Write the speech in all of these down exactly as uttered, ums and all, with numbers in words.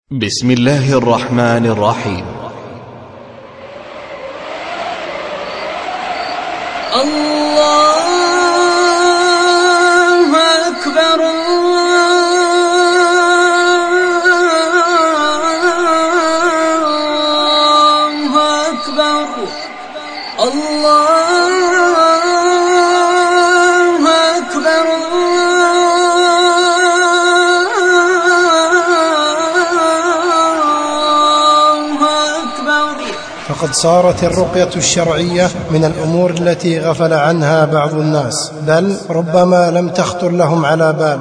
بسم الله الرحمن الرحيم. الله أكبر الله أكبر الله أكبر فقد صارت الرقية الشرعية من الأمور التي غفل عنها بعض الناس، بل ربما لم تخطر لهم على بال.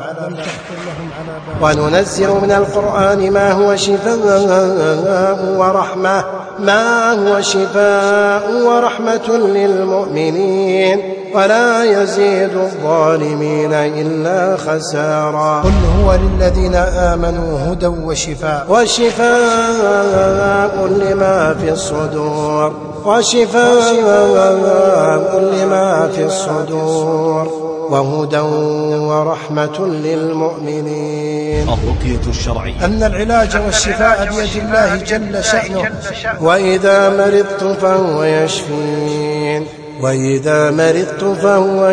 وننزل من القرآن ما هو شفاء ورحمة ما هو شفاء ورحمة للمؤمنين ولا يزيد الظالمين إلا خسارا. قل هو للذين آمنوا هدى وشفاء وشفاء لما في الصدور وشفاء لما في الصدور وهدى ورحمة للمؤمنين. الرقية الشرعية أن العلاج والشفاء بيد الله جل شأنه، وإذا مرضت فهو يشفين وإذا مرضت فهو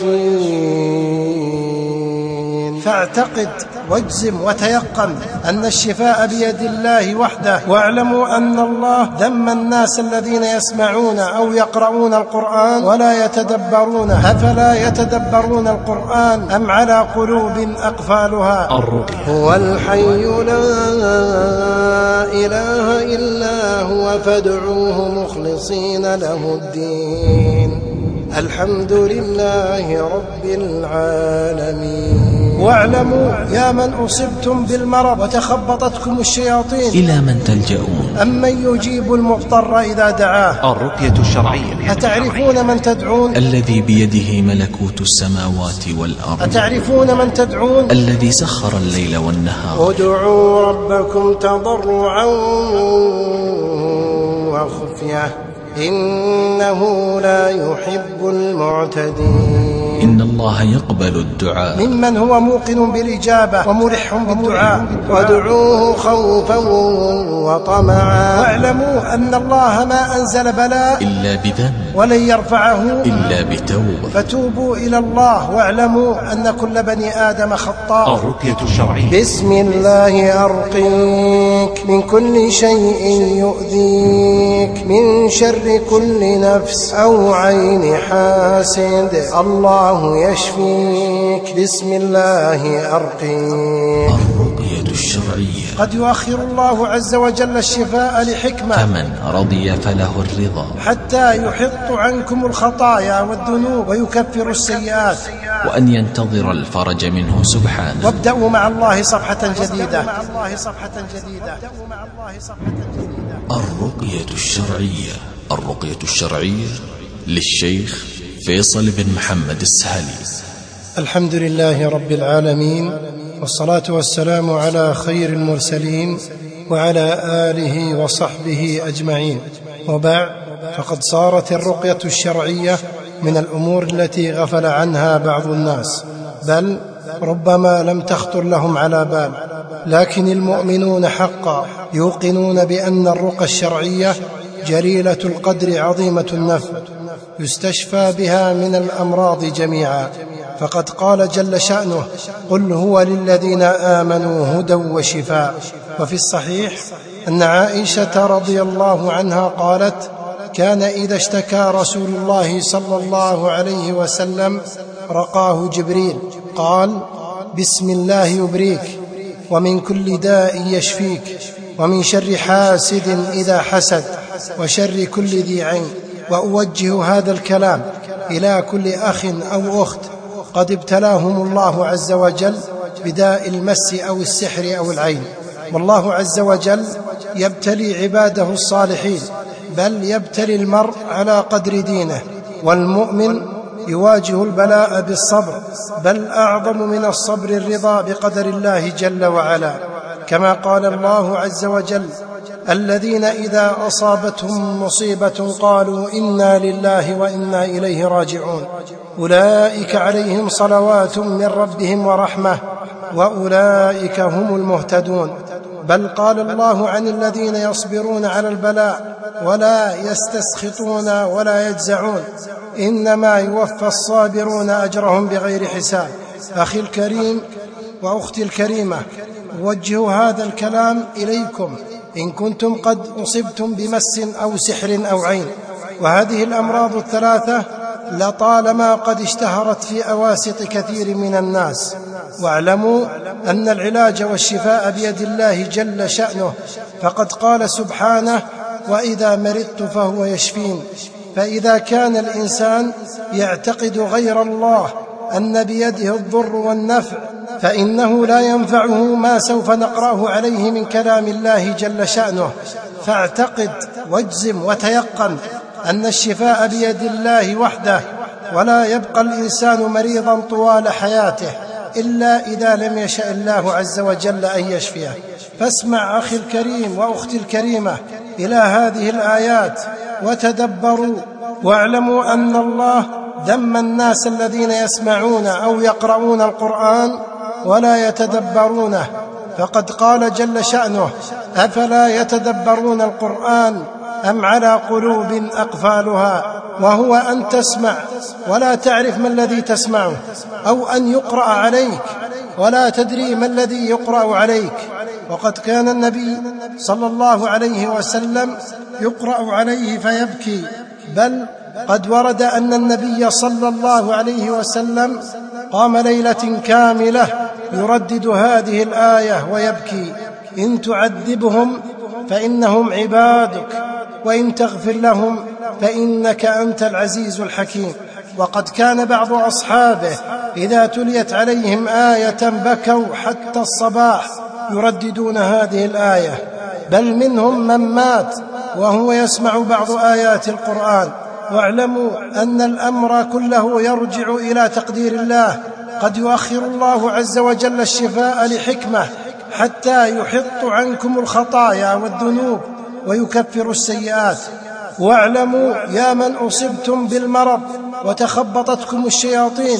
يشفين. فاعتقد واجزم وتيقن أن الشفاء بيد الله وحده، واعلموا أن الله ذم الناس الذين يسمعون أو يقرؤون القرآن ولا يتدبرون. أفلا يتدبرون القرآن أم على قلوب أقفالها؟ الرقية. هو الحي لا إله إلا هو فادعوه مخلصين له الدين الحمد لله رب العالمين. واعلموا يا من أصبتم بالمرض وتخبطتكم الشياطين إلى من تلجؤون؟ أمن يجيب المضطر إذا دعاه؟ الرقية الشرعية. أتعرفون من تدعون؟ الذي بيده ملكوت السماوات والأرض. أتعرفون من تدعون؟ الذي سخر الليل والنهار. ادعوا ربكم تضرعا وخفية إنه لا يحب المعتدين. إن الله يقبل الدعاء ممن هو موقن بالإجابة ومرح بالدعاء. وادعوه خوفا وطمعا. واعلموا أن الله ما أنزل بلاء إلا بذنب ولن يرفعه إلا بتوبة. فتوبوا إلى الله واعلموا أن كل بني آدم خطاء. الرقية الشرعية. بسم الله أرقيك من كل شيء يؤذيك من شر كل نفس أو عين حاسد الله يشفيك بسم الله أرقيك. الرقية الشرعية. قد يؤخر الله عز وجل الشفاء لحكمة، فمن رضي فله الرضا، حتى يحط عنكم الخطايا والذنوب ويكفر السيئات، وأن ينتظر الفرج منه سبحانه. وابدأوا مع الله صفحة جديدة. الرقية الشرعية. الرقية الشرعية للشيخ فيصل بن محمد السهلي. الحمد لله رب العالمين، والصلاة والسلام على خير المرسلين وعلى آله وصحبه أجمعين، وبعد، فقد صارت الرقية الشرعية من الأمور التي غفل عنها بعض الناس، بل ربما لم تخطر لهم على بال. لكن المؤمنون حقا يوقنون بأن الرقى الشرعية جليلة القدر عظيمة النفع، يستشفى بها من الأمراض جميعا. فقد قال جل شأنه: قل هو للذين آمنوا هدى وشفاء. وفي الصحيح أن عائشة رضي الله عنها قالت: كان إذا اشتكى رسول الله صلى الله عليه وسلم رقاه جبريل، قال: بسم الله يبريك، ومن كل داء يشفيك، ومن شر حاسد إذا حسد، وشر كل ذي عين. وأوجه هذا الكلام إلى كل أخ أو أخت قد ابتلاهم الله عز وجل بداء المس أو السحر أو العين. والله عز وجل يبتلي عباده الصالحين، بل يبتلي المرء على قدر دينه. والمؤمن يواجه البلاء بالصبر، بل أعظم من الصبر الرضا بقدر الله جل وعلا، كما قال الله عز وجل: الذين إذا أصابتهم مصيبة قالوا إنا لله وإنا إليه راجعون أولئك عليهم صلوات من ربهم ورحمة وأولئك هم المهتدون. بل قال الله عن الذين يصبرون على البلاء ولا يستسخطون ولا يجزعون إنما يوفى الصابرون أجرهم بغير حساب. أخي الكريم وأختي الكريمة، أوجه هذا الكلام إليكم إن كنتم قد أصبتم بمس أو سحر أو عين، وهذه الأمراض الثلاثة لطالما قد اشتهرت في أواسط كثير من الناس. واعلموا أن العلاج والشفاء بيد الله جل شأنه، فقد قال سبحانه: وإذا مرضت فهو يشفين. فإذا كان الإنسان يعتقد غير الله أن بيده الضر والنفع، فإنه لا ينفعه ما سوف نقرأه عليه من كلام الله جل شأنه. فاعتقد واجزم وتيقن أن الشفاء بيد الله وحده، ولا يبقى الإنسان مريضا طوال حياته إلا إذا لم يشأ الله عز وجل أن يشفيه. فاسمع أخي الكريم وأختي الكريمة إلى هذه الآيات وتدبروا، واعلموا أن الله ذم الناس الذين يسمعون أو يقرؤون القرآن ولا يتدبرونه، فقد قال جل شأنه: أفلا يتدبرون القرآن أم على قلوب أقفالها. وهو أن تسمع ولا تعرف ما الذي تسمعه، أو أن يقرأ عليك ولا تدري ما الذي يقرأ عليك. وقد كان النبي صلى الله عليه وسلم يقرأ عليه فيبكي، بل قد ورد أن النبي صلى الله عليه وسلم قام ليلة كاملة يردد هذه الآية ويبكي: إن تعذبهم فإنهم عبادك وإن تغفر لهم فإنك أنت العزيز الحكيم. وقد كان بعض أصحابه إذا تليت عليهم آية بكوا حتى الصباح يرددون هذه الآية، بل منهم من مات وهو يسمع بعض آيات القرآن. واعلموا أن الأمر كله يرجع إلى تقدير الله، قد يؤخر الله عز وجل الشفاء لحكمة حتى يحط عنكم الخطايا والذنوب ويكفر السيئات. واعلموا يا من أصبتم بالمرض وتخبطتكم الشياطين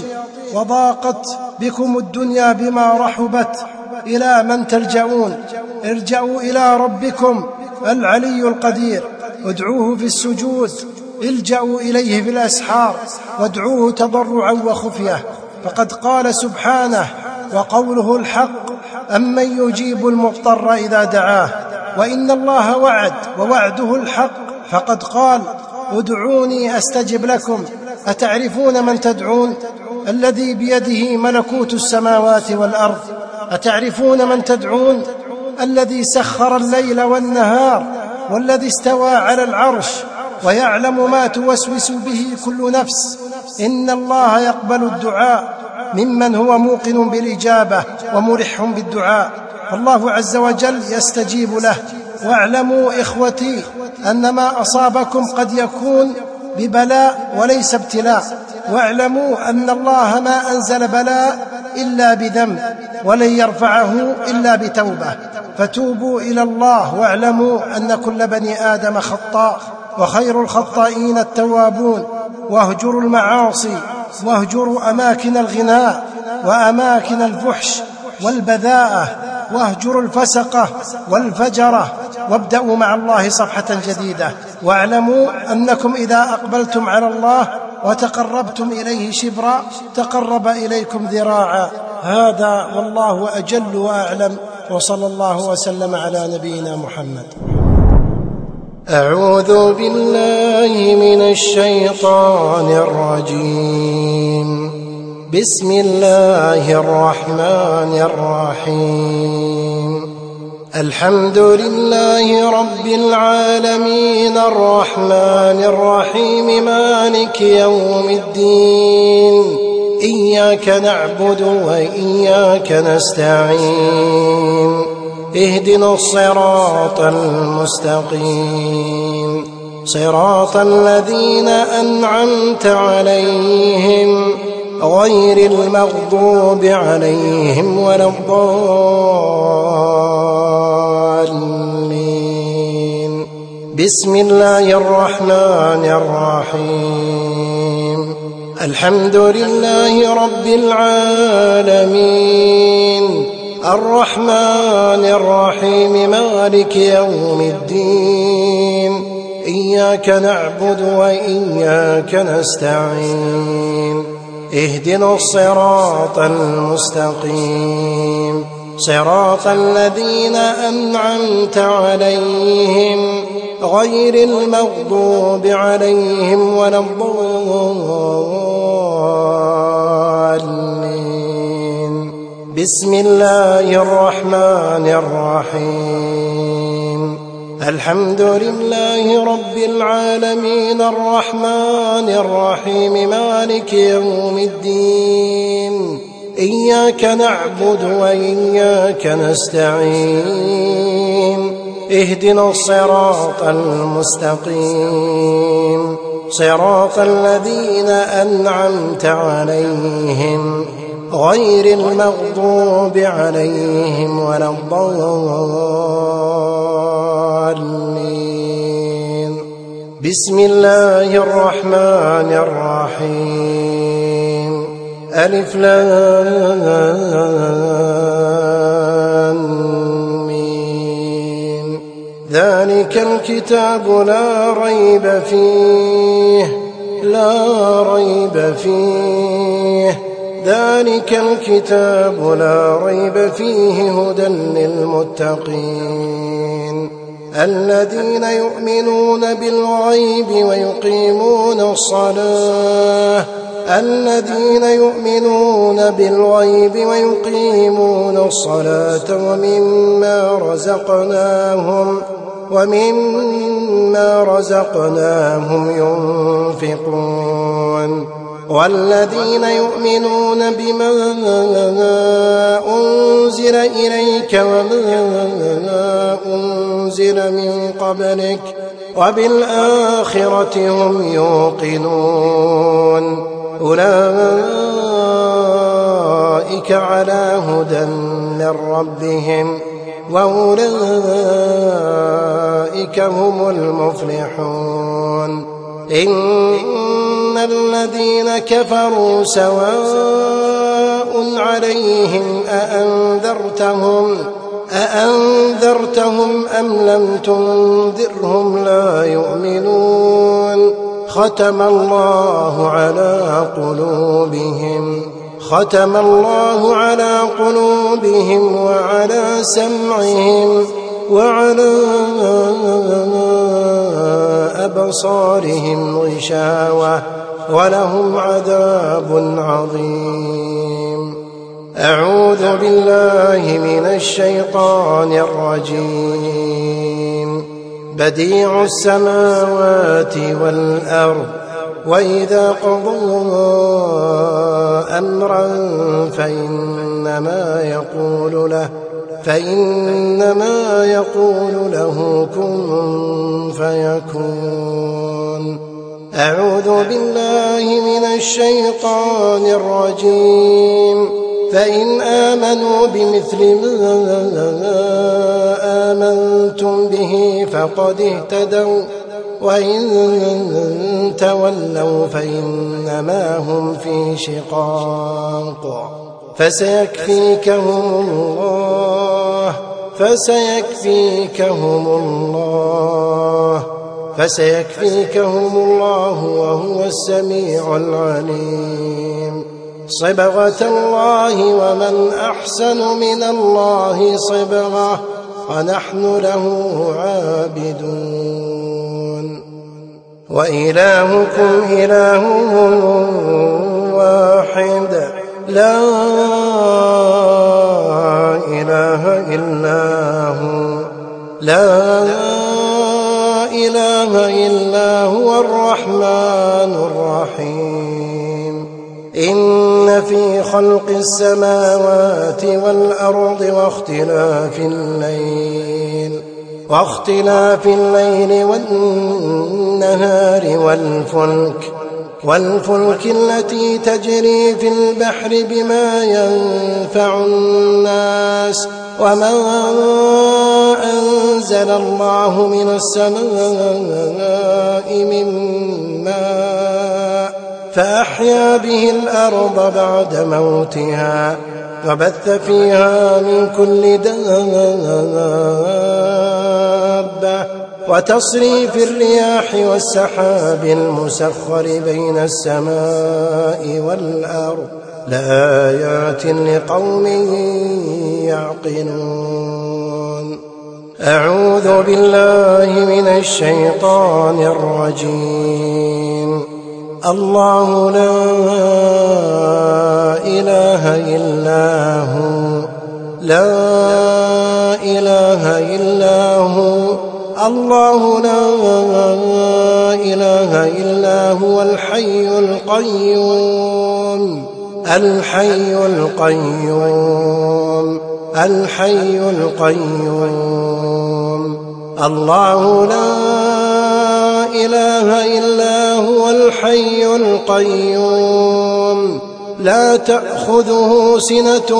وضاقت بكم الدنيا بما رحبت، إلى من تلجؤون؟ ارجعوا إلى ربكم العلي القدير، ادعوه في السجود، الجأوا إليه في الأسحار، وادعوه تضرعا وخفية. فقد قال سبحانه: وقوله الحق أمن يجيب المضطر إذا دعاه. وإن الله وعد ووعده الحق، فقد قال: ادعوني أستجب لكم. أتعرفون من تدعون؟ الذي بيده ملكوت السماوات والأرض. أتعرفون من تدعون؟ الذي سخر الليل والنهار، والذي استوى على العرش ويعلم ما توسوس به كل نفس. إن الله يقبل الدعاء ممن هو موقن بالإجابة وملح بالدعاء، فالله عز وجل يستجيب له. واعلموا إخوتي أن ما أصابكم قد يكون ببلاء وليس ابتلاء. واعلموا أن الله ما أنزل بلاء إلا بذنب، ولن يرفعه إلا بتوبة. فتوبوا إلى الله، واعلموا أن كل بني آدم خطاء، وخير الخطائين التوابون. واهجروا المعاصي، واهجروا أماكن الغناء وأماكن الفحش والبذاءة، واهجروا الفسقة والفجرة، وابدأوا مع الله صفحة جديدة. واعلموا أنكم إذا أقبلتم على الله وتقربتم إليه شبرا تقرب إليكم ذراعا. هذا والله أجل وأعلم، وصلى الله وسلم على نبينا محمد. أعوذ بالله من الشيطان الرجيم. بسم الله الرحمن الرحيم. الحمد لله رب العالمين الرحمن الرحيم مالك يوم الدين. إياك نعبد وإياك نستعين. اهدنا الصراط المستقيم، صراط الذين أنعمت عليهم غير المغضوب عليهم ولا الضالين. بسم الله الرحمن الرحيم. الحمد لله رب العالمين الرحمن الرحيم مالك يوم الدين إياك نعبد وإياك نستعين اهدنا الصراط المستقيم صراط الذين أنعمت عليهم غير المغضوب عليهم ولا الضالين. بسم الله الرحمن الرحيم الحمد لله رب العالمين الرحمن الرحيم مالك يوم الدين إياك نعبد وإياك نستعين اهدنا الصراط المستقيم صراط الذين أنعمت عليهم غير المغضوب عليهم ولا الضالين. بسم الله الرحمن الرحيم ألف لام ميم ذلك الكتاب لا ريب فيه لا ريب فيه ذلك الكتاب لا ريب فيه هدى للمتقين الذين يؤمنون بالغيب ويقيمون الصلاة الذين يؤمنون بالغيب ويقيمون الصلاة ومما رزقناهم ومما رزقناهم ينفقون والذين يؤمنون بما أنزل إليك وما أنزل من قبلك وبالآخرة هم يوقنون أولئك على هدى من ربهم وأولئك هم المفلحون. إن الذين كفروا سواء عليهم أأنذرتهم أأنذرتهم أم لم تنذرهم لا يؤمنون ختم الله على قلوبهم ختم الله على قلوبهم وعلى سمعهم وعلى أبصارهم غشاوة ولهم عذاب عظيم. أعوذ بالله من الشيطان الرجيم. بديع السماوات والأرض وإذا قضى أمرا فإنما يقول له فإنما يقول له كن فيكون. أعوذ بالله من الشيطان الرجيم. فإن آمنوا بمثل ما آمنتم به فقد اهتدوا وإن تولوا فإنما هم في شقاق فسيكفيكهم الله فسيكفيكهم الله فسيكفيكهم الله وهو السميع العليم. صبغة الله ومن أحسن من الله صبغة ونحن له عابدون. وإلهكم إله واحد لا إله إلا هو لا إله إلا هو الرحمن الرحيم. إن في خلق السماوات والأرض واختلاف الليل واختلاف الليل والنهار والفلك والفلك التي تجري في البحر بما ينفع الناس وما أنزل الله من السماء من ماء فأحيا به الأرض بعد موتها وبث فيها من كل دابة وتصريف الرياح والسحاب المسخر بين السماء والأرض لآيات لقوم يعقلون. أعوذ بالله من الشيطان الرجيم. الله لا إله إلا هو لا إله إلا هو الله لا إله إلا هو الحي القيوم الحي القيوم الحي القيوم الله لا إله إلا هو الحي القيوم لا تأخذه سنة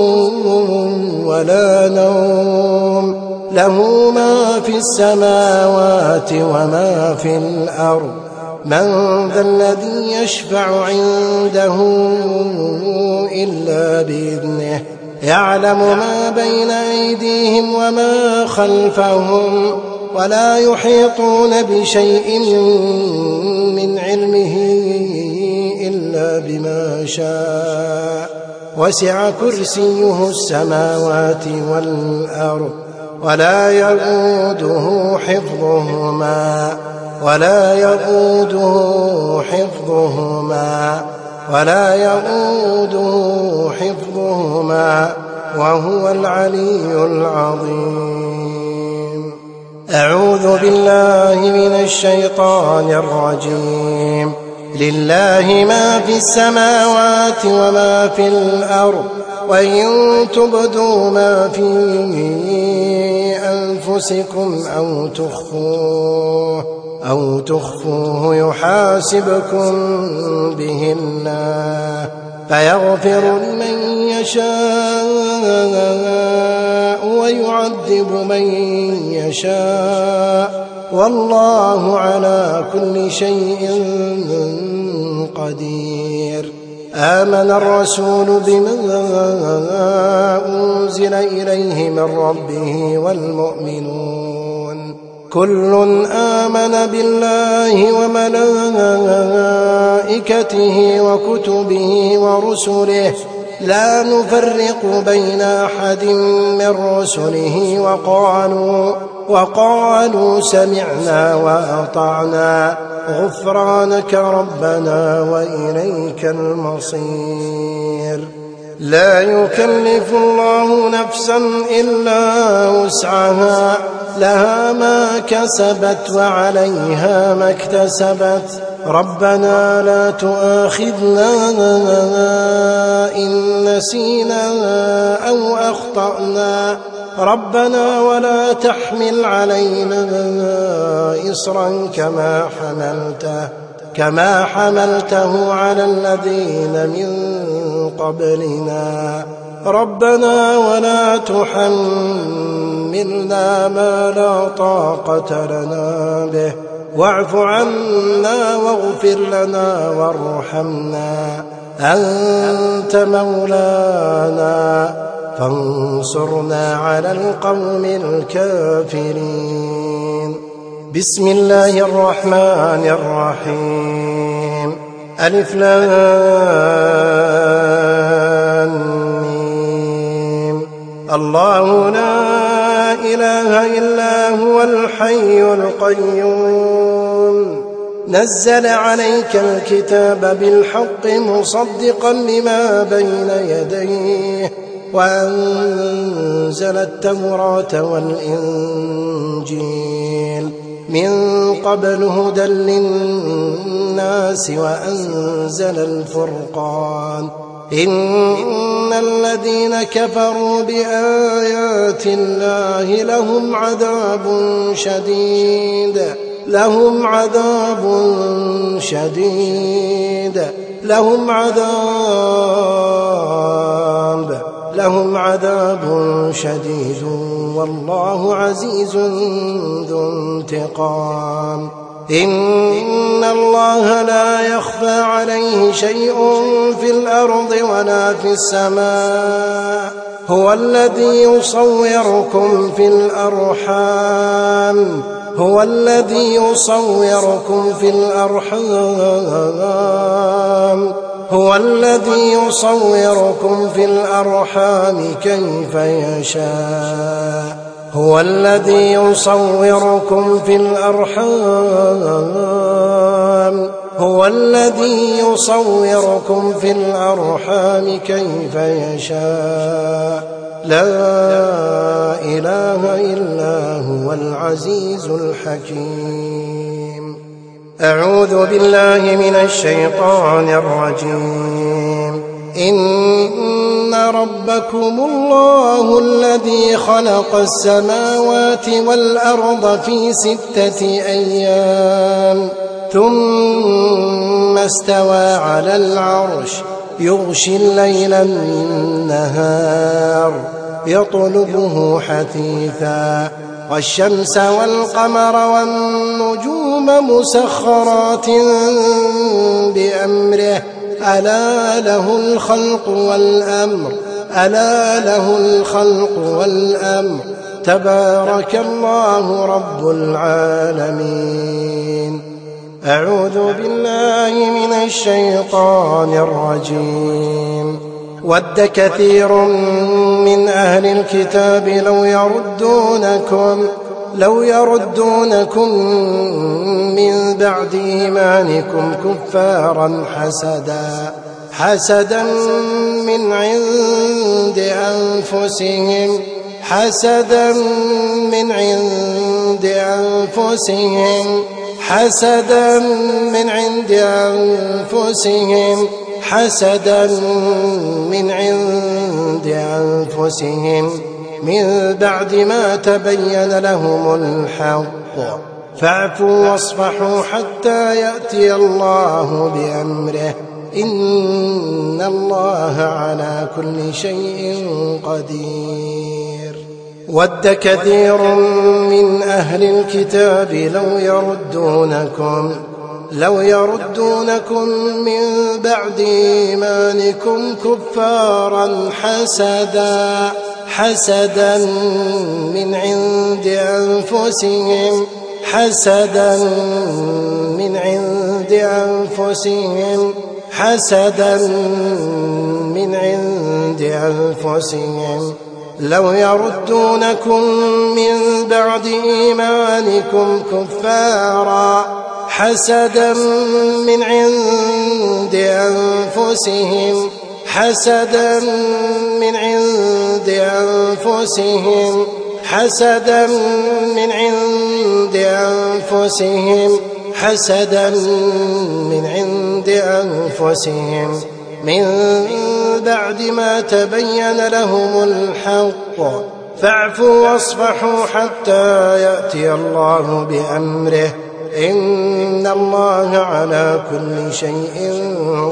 ولا نوم له ما في السماوات وما في الأرض من ذا الذي يشفع عنده إلا بإذنه يعلم ما بين أيديهم وما خلفهم ولا يحيطون بشيء من علمه إلا بما شاء وسع كرسيه السماوات والأرض ولا يؤوده حفظهما ولا يؤوده حفظهما ولا يؤوده حفظهما وهو العلي العظيم. أعوذ بالله من الشيطان الرجيم. لله ما في السماوات وما في الأرض وإن تبدوا ما في أنفسكم أو تخفوه أو تخفوه يحاسبكم به الله فيغفر لمن يشاء ويعذب من يشاء والله على كل شيء قدير. آمن الرسول بما أنزل إليه من ربه والمؤمنون كل آمن بالله وملائكته وكتبه ورسله لا نفرق بين أحد من رسله وقالوا وقالوا سمعنا وأطعنا غفرانك ربنا وإليك المصير. لا يكلف الله نفسا إلا وسعها لها ما كسبت وعليها ما اكتسبت ربنا لا تؤاخذنا إن نسينا أو أخطأنا ربنا ولا تحمل علينا إصرا كما حملته كما حملته على الذين من قبلنا ربنا ولا تحملنا ما لا طاقة لنا به واعف عنا واغفر لنا وارحمنا أنت مولانا فانصرنا على القوم الكافرين. بسم الله الرحمن الرحيم. ألف لام ميم. الله لا إله إلا هو الحي القيوم نزل عليك الكتاب بالحق مصدقا لما بين يديه وأنزل التوراة والإنجيل من قبل هدى للناس وأنزل الفرقان إن الذين كفروا بآيات الله لهم عذاب شديد لهم عذاب شديد لهم عذاب لهم عذاب شديد والله عزيز ذو انتقام. إن الله لا يخفى عليه شيء في الأرض ولا في السماء هو الذي يصوركم في الأرحام هو الذي يصوركم في الأرحام هو الذي يصوركم في الأرحام كيف يشاء هو الذي يصوركم في الأرحام هو الذي يصوركم في الأرحام كيف يشاء لا إله إلا هو العزيز الحكيم. أعوذ بالله من الشيطان الرجيم. إن ربكم الله الذي خلق السماوات والأرض في ستة أيام ثم استوى على العرش يغشي الليل النهار يطلبه حثيثا والشمس والقمر والنجوم مسخرات بأمره ألا له الخلق والأمر ألا له الخلق والأمر تبارك الله رب العالمين. أعوذ بالله من الشيطان الرجيم. ود كثير من أهل الكتاب لو يردونكم لو يردونكم من بعد إيمانكم كفارا حسدا حسدا من عند أنفسهم حسدا من عند أنفسهم حسدا من عند أنفسهم حسدا من عند أنفسهم من بعد ما تبين لهم الحق فاعفوا واصفحوا حتى يأتي الله بأمره إن الله على كل شيء قدير. ود كثير من أهل الكتاب لو يردونكم لو يردونكم من بعد إيمانكم كفارا حسدا حسدا من عند أنفسهم حسدا من عند أنفسهم حسدا من عند أنفسهم لو يردونكم من بعد إيمانكم كفارا حسدا من عند أنفسهم حسدا من عند أنفسهم حسدا من عند أنفسهم حسدا من عند أنفسهم من بعد ما تبين لهم الحق فاعفوا واصفحوا حتى يأتي الله بأمره إن الله على كل شيء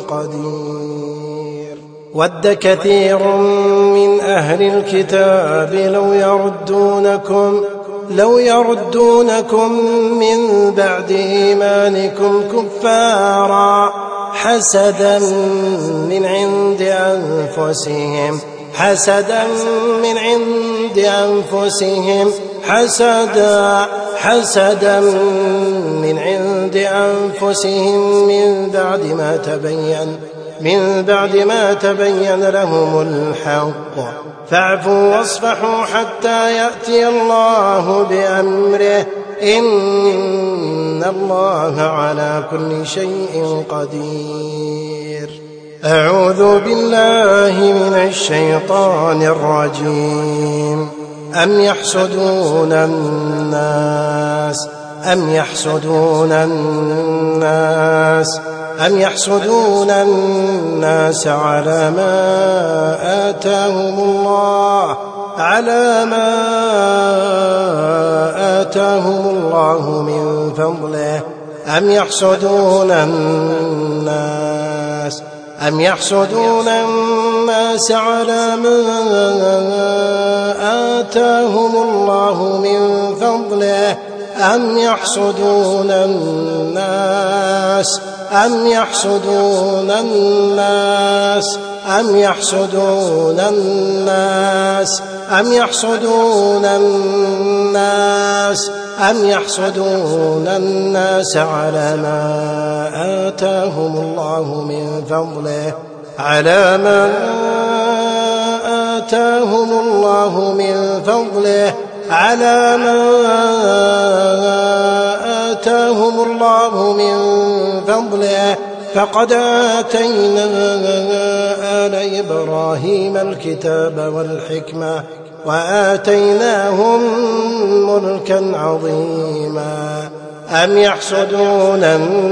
قدير. ود كثير من أهل الكتاب لو يردونكم لو يردونكم من بعد إيمانكم كفارا حسدا من عند أنفسهم حسدا من عند أنفسهم حسدا حسدا من عند أنفسهم من بعد ما تبين من بعد ما تبين لهم الحق فاعفوا واصفحوا حتى يأتي الله بأمره إن الله على كل شيء قدير. أعوذ بالله من الشيطان الرجيم. أم يحسدون الناس أم يحسدون الناس أم يحسدون الناس على ما آتاهم الله على ما آتاهم الله من فضله أم يحسدون الناس أم يحسدون الناس على ما آتاهم الله من فضله أم يحسدون الناس أم يحسدون الناس أم يحسدون الناس أم يحسدون الناس أم يحسدون الناس على ما آتاهم الله من فضله على ما آتاهم الله من فضله على ما آتاهم الله من فضله فقد آتينا آل إبراهيم الكتاب والحكمة وآتيناهم ملكا عظيما أم يحسدون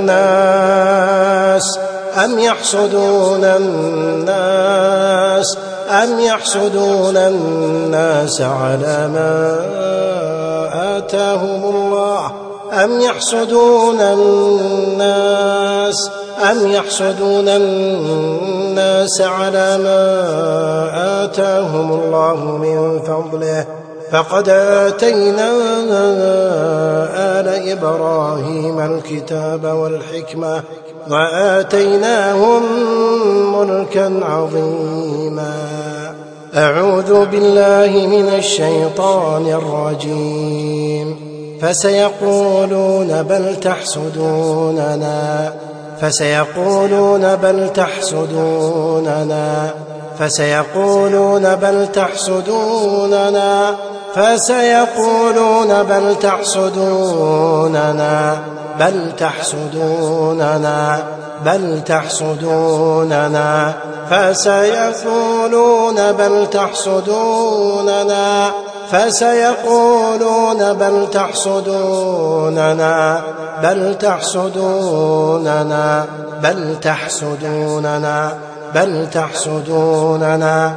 الناس أم يحسدون الناس أم يحسدون الناس على ما آتاهم الله أم يحسدون الناس أم يحسدون الناس على ما آتاهم الله من فضله فقد آتينا آل إبراهيم الكتاب والحكمة وآتيناهم ملكا عظيما أعوذ بالله من الشيطان الرجيم فسيقولون بل تحسدوننا فسيقولون بل تحسدوننا فسيقولون بل تحسدوننا فسيقولون بل تحسدوننا بل تحسدوننا بل تحسدوننا فسيقولون بل تحسدوننا فسيقولون بل تحسدوننا بل تحسدوننا بل تحسدوننا بل تحسدوننا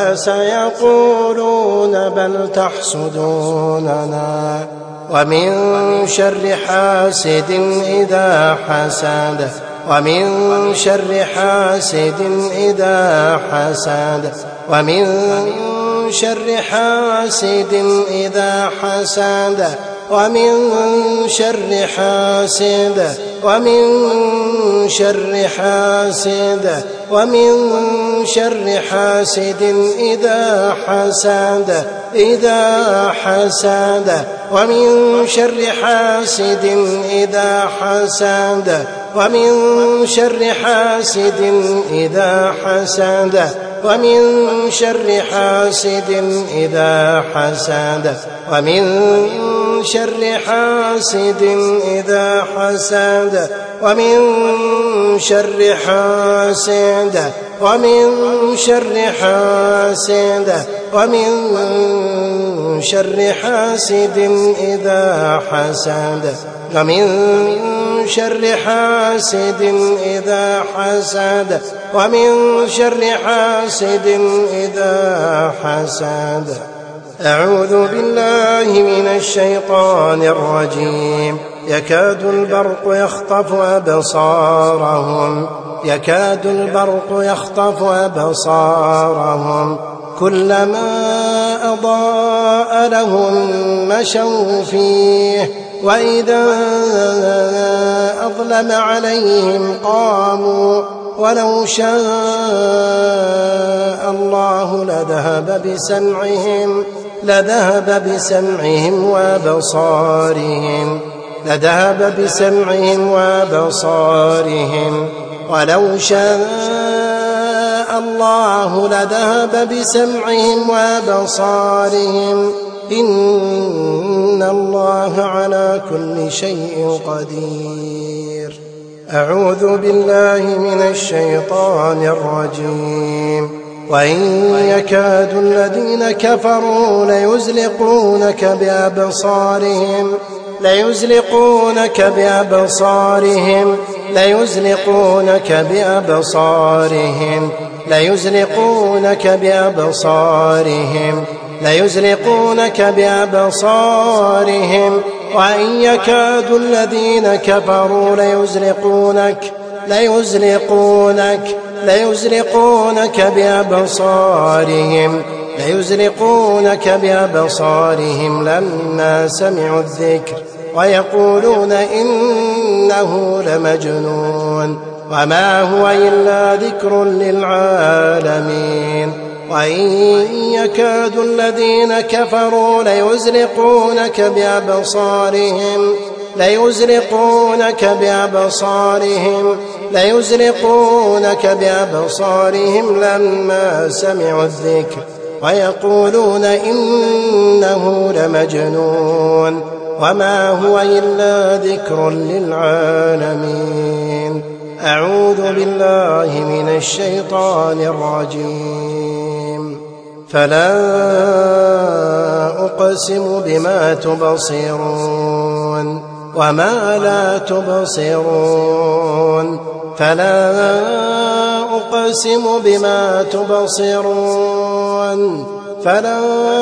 فسيقولون بل تحسدوننا ومن شر حاسد إذا حسد ومن شر حاسد إذا حسد ومن شر حاسد إذا حسد ومن شر حاسد ومن شر حاسد ومن شر حاسد إذا حسد إذا حسد ومن شر حاسد إذا حسد ومن شر حاسد إذا حسد ومن شر حاسد إذا حسد ومن شر حاسد إذا حسد ومن شر حاسد ومن شر حاسد ومن شر حاسد إذا حسد ومن شر حاسد إذا حسد ومن شر حاسد إذا حسد أعوذ بالله من الشيطان الرجيم يكاد البرق يخطف أبصارهم يكاد البرق يخطف أبصارهم كلما أضاء لهم مشوا فيه وإذا أظلم عليهم قاموا ولو شاء الله لذهب بسمعهم لذهب بسمعهم وأبصارهم لذهب بسمعهم وأبصارهم ولو شاء الله لذهب بسمعهم وأبصارهم إن الله على كل شيء قدير أعوذ بالله من الشيطان الرجيم وإن يكاد الذين كفروا ليزلقونك بأبصارهم ليزلقونك بأبصارهم ليزلقونك بأبصارهم ليزلقونك بأبصارهم ليزلقونك بأبصارهم وإن يكاد الذين كفروا ليزلقونك ليزلقونك ليزلقونك بأبصارهم ليزلقونك بأبصارهم لما سمعوا الذكر ويقولون إنه لمجنون وما هو إلا ذكر للعالمين وإن يكاد الذين كفروا ليزلقونك بأبصارهم ليزلقونك بأبصارهم ليزلقونك بأبصارهم لما سمعوا الذكر ويقولون إنه لمجنون وما هو إلا ذكر للعالمين. أعوذ بالله من الشيطان الرجيم. فلا أقسم بما تبصرون وما لا تبصرون فلا أقسم بما تبصرون فلا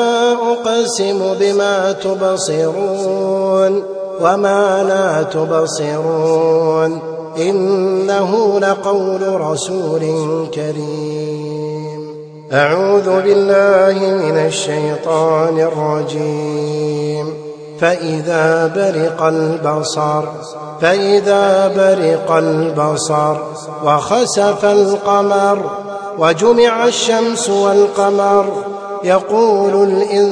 أقسم بما تبصرون وما لا تبصرون إنه لقول رسول كريم. أعوذ بالله من الشيطان الرجيم. فإذا برق البصر فإذا برق البصر وخسف القمر وجمع الشمس والقمر يقول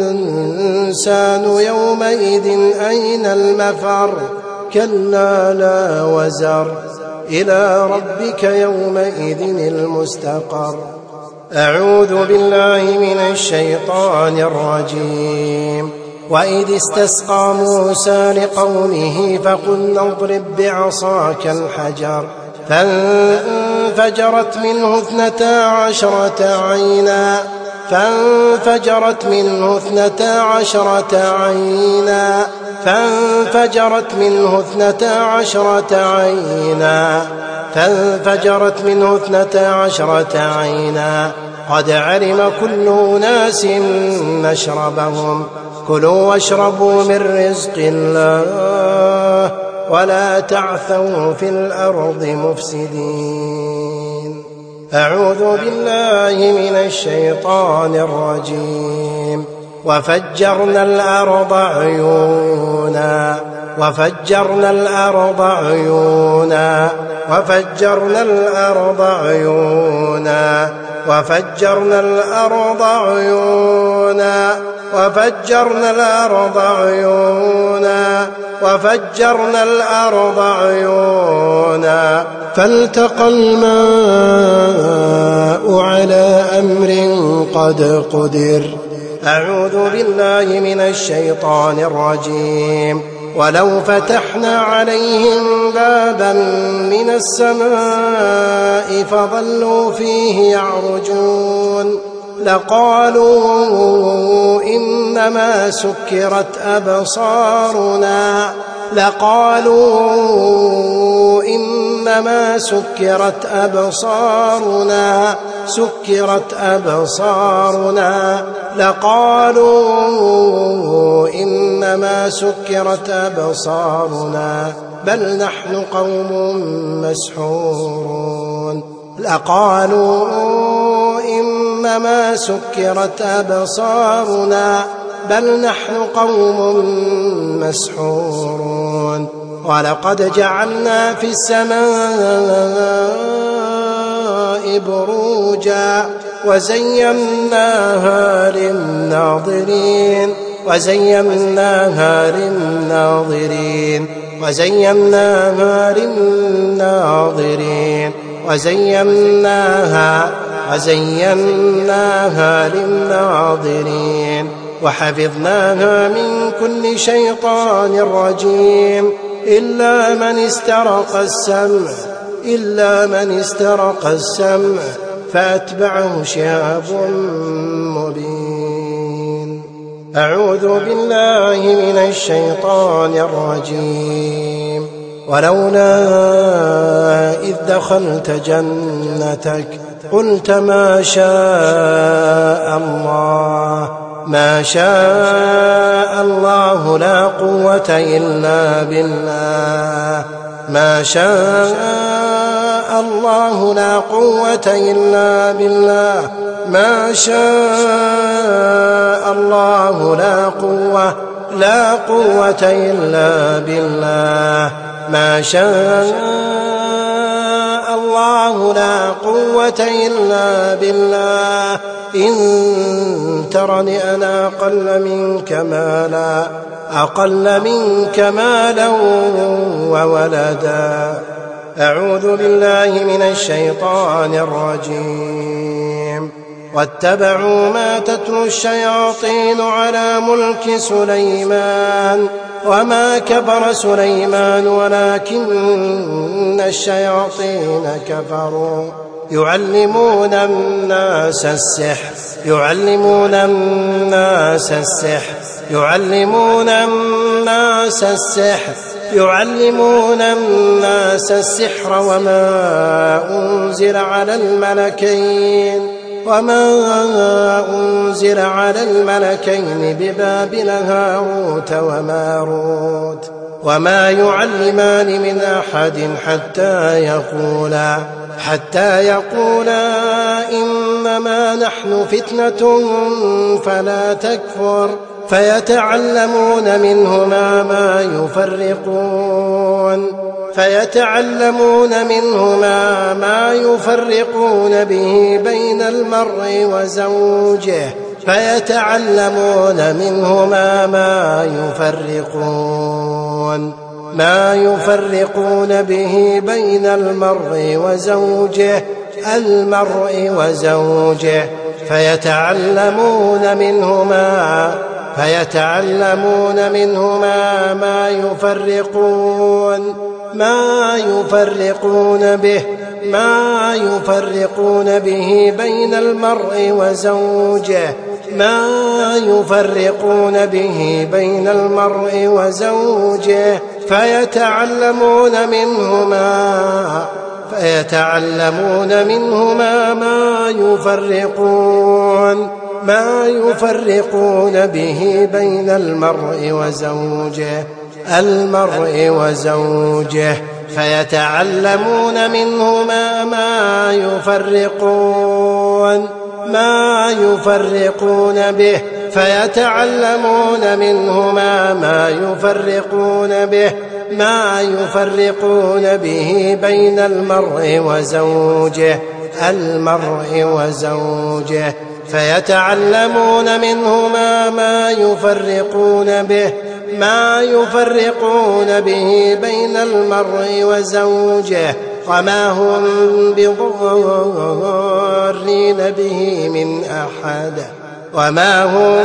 الإنسان يومئذ أين المفر كلا لا وزر إلى ربك يومئذ المستقر. أعوذ بالله من الشيطان الرجيم. وإذ استسقى موسى لقومه فقلنا اضرب بعصاك الحجر فانفجرت منه اثنتا عشرة عينا فانفجرت منه اثنتا عشرة عينا فانفجرت منه اثنتا عشرة عينا فانفجرت منه اثنتا عشرة عينا قد علم كل أناس مشربهم كلوا واشربوا من رزق الله ولا تعثوا في الأرض مفسدين. أعوذ بالله من الشيطان الرجيم. وفجرنا الأرض عيونا وفجرنا الأرض عيونا وفجرنا الأرض عيونا وفجرنا الأرض عيونا وفجرنا الأرض عيونا وفجرنا الأرض عيونا فالتقى الماء على أمر قد قدر. أعوذ بالله من الشيطان الرجيم. ولو فتحنا عليهم بابا من السماء فظلوا فيه يعرجون لقالوا إنما سكرت أبصارنا لقالوا إنما سكرت أبصارنا سكرت أبصارنا لقالوا إنما سكرت أبصارنا بل نحن قوم مسحورون لقالوا إنما سكرت أبصارنا بل نحن قوم مسحورون ولقد جعلنا في السماء بروجا وزيناها للناظرين وزيناها للناظرين وزيناها للناظرين وزيناها وزيناها للناظرين وحفظناها من كل شيطان رجيم إلا من استرق السمع إلا من استرق السمع فأتبعه شهاب مبين. أعوذ بالله من الشيطان الرجيم. ولولا إذ دخلت جنتك قلت ما شاء الله ما شاء الله لا قوة إلا بالله ما شاء الله لا قوة إلا بالله ما شاء الله لا قوة لا قوة إلا بالله ما شاء الله لا قوة إلا بالله إن ترني أنا أقل منك مالا أقل منك مالا وولدا أعوذ بالله من الشيطان الرجيم واتبعوا ما تتلو الشياطين على ملك سليمان وما كفر سليمان ولكن الشياطين كفروا يعلمون الناس السحر يعلمون الناس السحر يعلمون الناس السحر يعلمون الناس السحر وما أنزل على الملكين وما أنزل على الملكين ببابل هاروت وماروت وما يعلمان من أحد حتى يقولا حتى يقولا إنما نحن فتنة فلا تكفر فيتعلمون منهما ما يفرقون فيتعلمون منهما ما يفرقون به بين المرء وزوجه فيتعلمون منهما ما يفرقون ما يفرقون به بين المرء وزوجه المرء وزوجه فيتعلمون منهما فيتعلمون منهما ما يفرقون ما يفرقون به ما يفرقون به بين المرء وزوجه ما يفرقون به بين المرء وزوجه فيتعلمون منهما فيتعلمون منهما ما يفرقون ما يفرقون به بين المرء وزوجه المرء وزوجه فيتعلمون منهما ما يفرقون ما يفرقون به فيتعلمون منهما ما يفرقون به ما يفرقون به بين المرء وزوجه المرء وزوجه فيتعلمون منهما ما يفرقون به ما يفرقون به بين المرء وزوجه وما هم بضارين به من أحد وما هم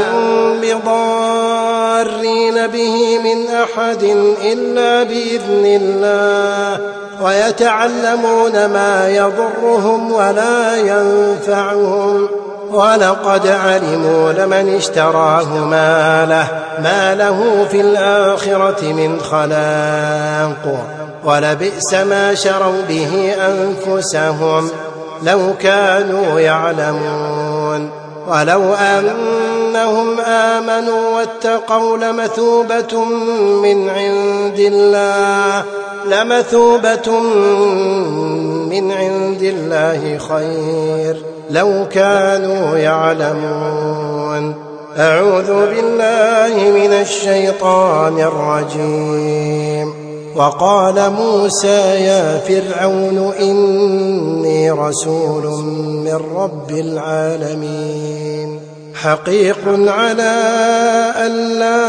بضارين به من أحد إلا بإذن الله ويتعلمون ما يضرهم ولا ينفعهم ولقد علموا لمن اشتراه ما له ما له في الآخرة من خلاق ولبئس ما شروا به أنفسهم لو كانوا يعلمون ولو أنهم آمنوا واتقوا لمثوبة من عند الله لمثوبة من عند الله خير لو كانوا يعلمون أعوذ بالله من الشيطان الرجيم وقال موسى يا فرعون إني رسول من رب العالمين حقيق على ألا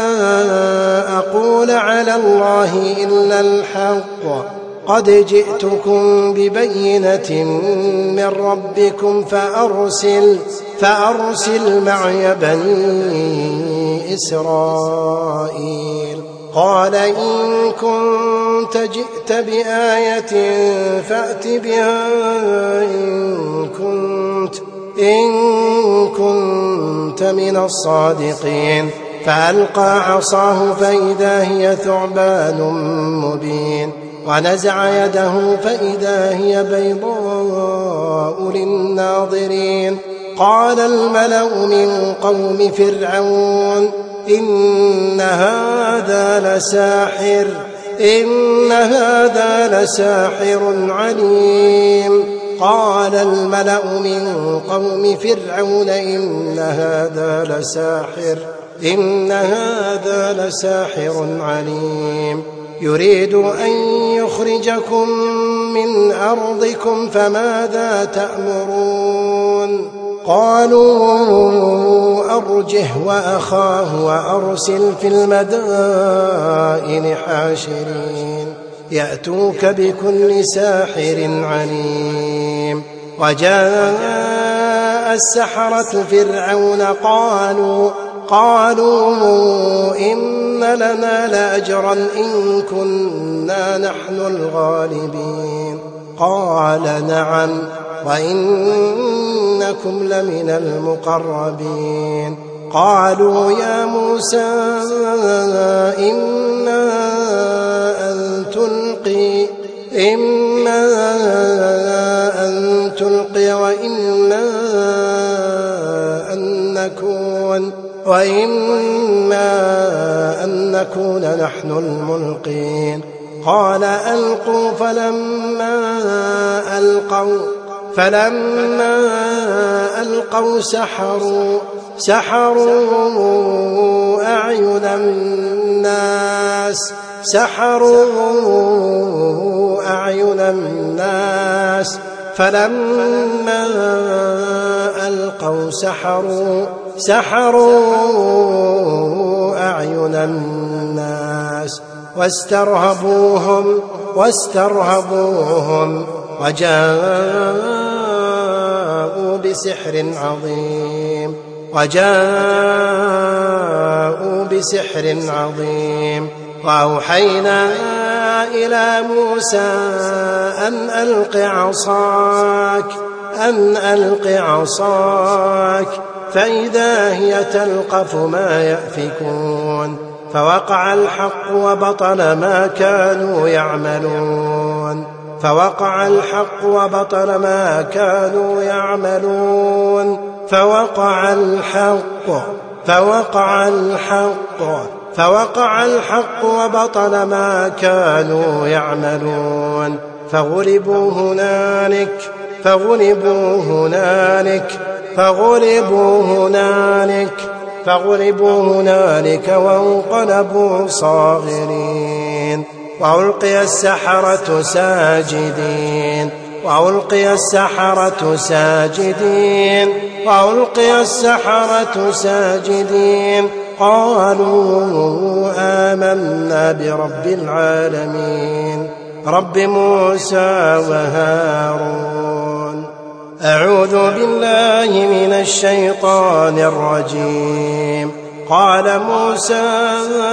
أقول على الله إلا الحق قد جئتكم ببينة من ربكم فأرسل فأرسل معي بني إسرائيل قال إن كنت جئت بآية فأت بها إن كنت إن كنت من الصادقين فألقى عصاه فإذا هي ثعبان مبين ونزع يده فإذا هي بيضاء للناظرين قال الملأ من قوم فرعون إن هذا لساحر إن هذا لساحر عليم قال الملأ من قوم فرعون إن هذا لساحر إن هذا لساحر عليم يريد أن يخرجكم من أرضكم فماذا تأمرون قالوا أرجه وأخاه وأرسل في المدائن حاشرين يأتوك بكل ساحر عليم وجاء السحرة فرعون قالوا قالوا إن لنا لأجرا إن كنا نحن الغالبين قال نعم وإنكم لمن المقربين قالوا يا موسى إما أن تلقي إما أن تلقي وإما أن نكون وإما أن نكون نحن الملقين قال ألقوا فلما ألقوا فلما ألقوا سحروا سحروا أعين الناس سحروا أعين الناس فلما ألقوا سحروا سحروا أعين الناس واسترهبوهم واسترهبوهم وجاءوا بسحر عظيم وجاءوا بسحر عظيم وأوحينا إلى موسى أن ألق عصاك أن ألق عصاك فإذا هي تلقف ما يأفكون فوقع الحق وبطل ما كانوا يعملون فوقع الحق وبطل ما كانوا يعملون فوقع الحق فوقع الحق فوقع الحق وبطل ما كانوا يعملون فغلبوا هنالك فغلبوا هنالك فغلبوا هنالك فغلبوا هنالك وانقلبوا صاغرين وألقي السحرة ساجدين وألقي السحرة ساجدين وألقي السحرة ساجدين قالوا آمنا برب العالمين رب موسى وهارون أعوذ بالله من الشيطان الرجيم قال موسى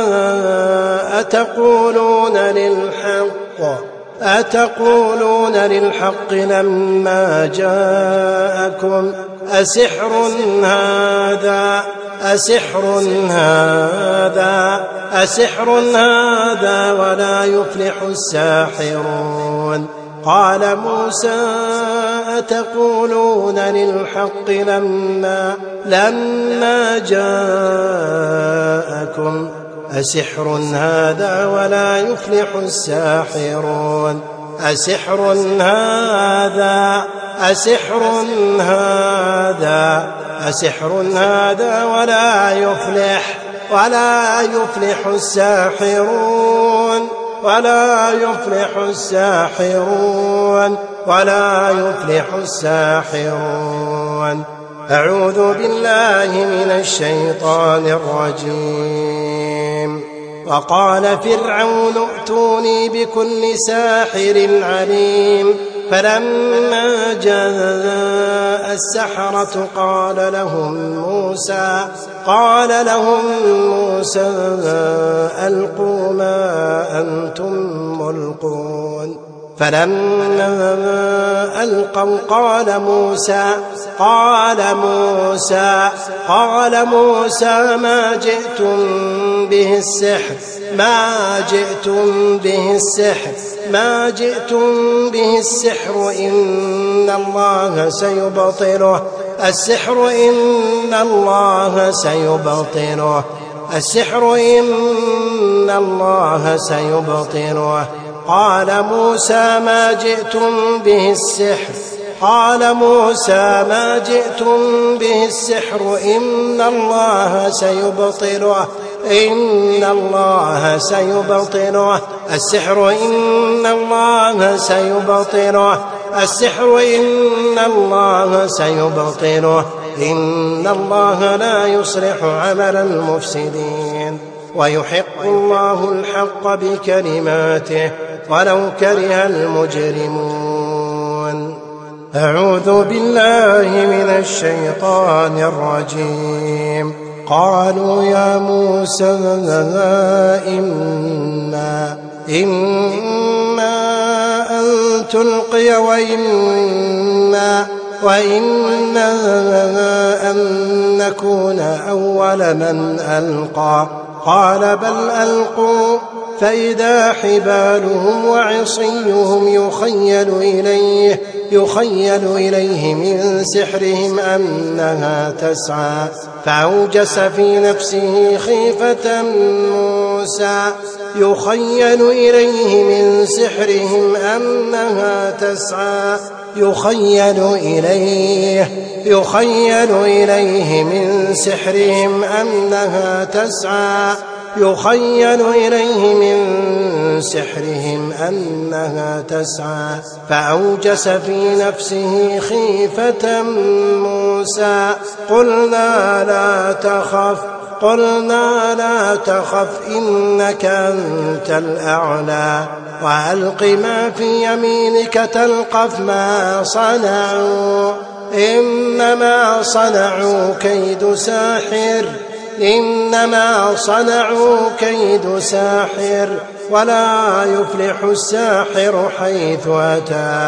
أتقولون للحق أتقولون للحق لما جاءكم أسحر هذا أسحر هذا أسحر هذا ولا يفلح الساحرون قال موسى أتقولون للحق لما لما جاءكم أسحر هذا ولا يفلح الساحرون أسحر هذا أسحر هذا أسحر هذا ولا يفلح ولا يفلح الساحرون ولا يفلح الساحرون ولا يفلح الساحرون أعوذ بالله من الشيطان الرجيم وقال فرعون ائتوني بكل ساحر عليم فلما جاء السحرة قال لهم موسى قال لهم موسى ألقوا ما أنتم ملقون فلما ألقوا قال موسى قال موسى قال موسى ما جئتم به السحر ما جئتم به السحر ما جئتم به السحر إن الله سيبطله السحر إن الله سيبطله السحر إن الله سيبطله قال موسى ما جئتم به السحر قال موسى ما جئتم به السحر إن الله سيبطله إن الله سيبطله السحر إن الله سيبطله السحر إن الله سيبطله إن الله لا يصلح عمل المفسدين ويحق الله الحق بكلماته ولو كره المجرمون. أعوذ بالله من الشيطان الرجيم. قالوا يا موسى إما إما أن تلقي وإما وإما أن نكون أول من ألقى قال بل ألقوا فإذا حبالهم وعصيهم يخيل إليه يخيل إليه من سحرهم أنها تسعى فأوجس في نفسه خيفة موسى يخيل إليه من سحرهم أنها تسعى يخيل إليه يخيل إليه من سحرهم أنها تسعى يخيل إليه من سحرهم أنها تسعى فأوجس في نفسه خيفة موسى قلنا لا تخف قلنا لا تخف إنك أنت الأعلى وألق ما في يمينك تلقف ما صنعوا إنما صنعوا كيد ساحر إنما صنعوا كيد ساحر ولا يفلح الساحر حيث أتى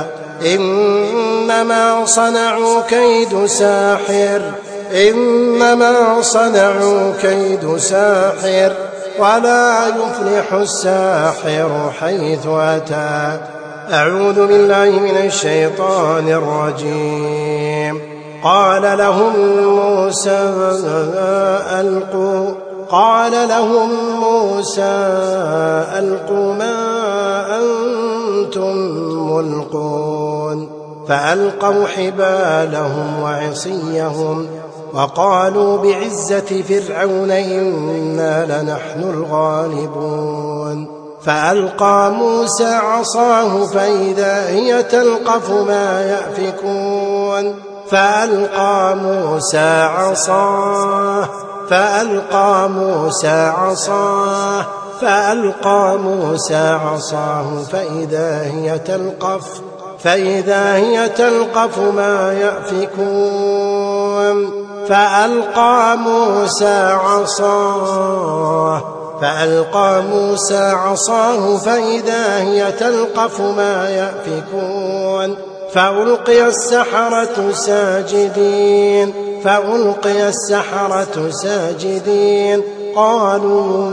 إنما صنعوا كيد ساحر إنما صنعوا كيد ساحر ولا يفلح الساحر حيث أتى. أعوذ بالله من الشيطان الرجيم. قال لهم موسى ألقوا قال لهم موسى ألقوا ما أنتم ملقون فألقوا حبالهم وعصيهم وقالوا بعزة فرعون إنا لنحن الغالبون فألقى موسى عصاه فإذا هي تلقف ما يأفكون فألقى موسى عصاه فألقى موسى عصاه فألقى موسى عصاه فإذا هي تلقف فإذا هي تلقف ما يأفكون فألقى موسى عصاه فألقى موسى عصاه فإذا هي تلقف ما يأفكون فألقي السحرة ساجدين فألقي السحرة ساجدين قالوا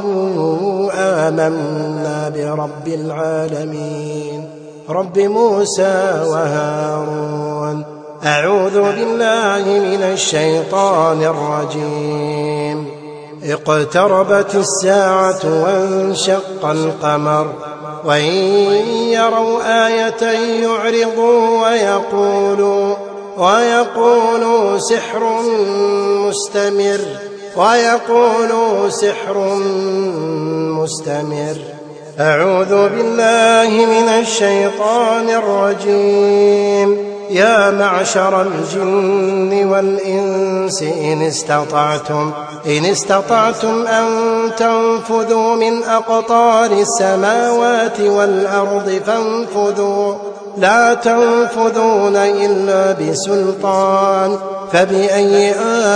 آمنا برب العالمين رب موسى وهارون. أعوذ بالله من الشيطان الرجيم. اقتربت الساعة وانشق القمر وإن يروا آية يعرضوا ويقولوا ويقولوا سحر مستمر ويقولوا سحر مستمر. أعوذ بالله من الشيطان الرجيم. يا معشر الجن والإنس إن استطعتم إن استطعتم أن تنفذوا من أقطار السماوات والأرض فانفذوا لا تنفذون إلا بسلطان فبأي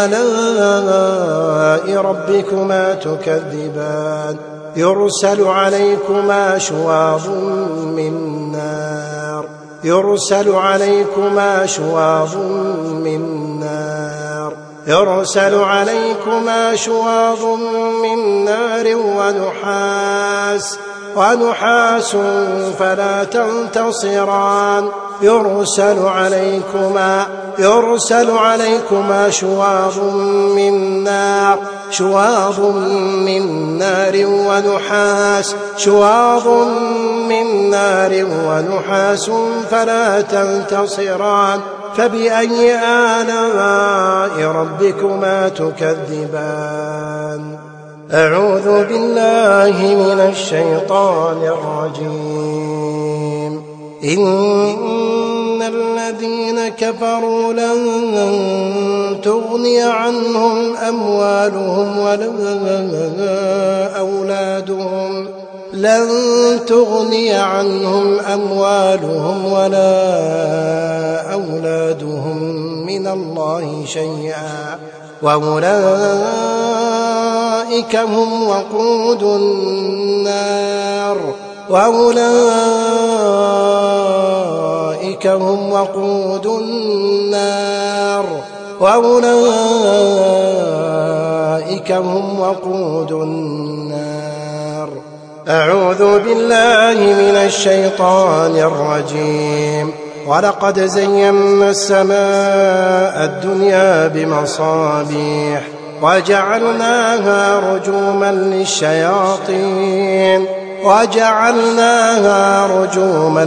آلاء ربكما تكذبان يرسل عليكما شواظ من نار يرسل عليكما شواظ من نار يرسل عليكما شواظ من نار ونحاس ونحاس فلا تنتصران يرسل عليكما يرسل عليكما شواظ من نار شواظ من نار ونحاس شواظ من نار ونحاس فلا تنتصران فبأي آلاء ربكما تكذبان أعوذ بالله من الشيطان الرجيم إن الذين كفروا لن تغني عنهم أموالهم ولا أولادهم لن تغني عنهم أموالهم ولا أولادهم من الله شيئا وأولئك هم وقود النار وأولئك هم وقود النار وأولئك هم وقود النار أعوذ بالله من الشيطان الرجيم ولقد زينا السماء الدنيا بمصابيح وجعلناها رجوما للشياطين وجعلناها رجوما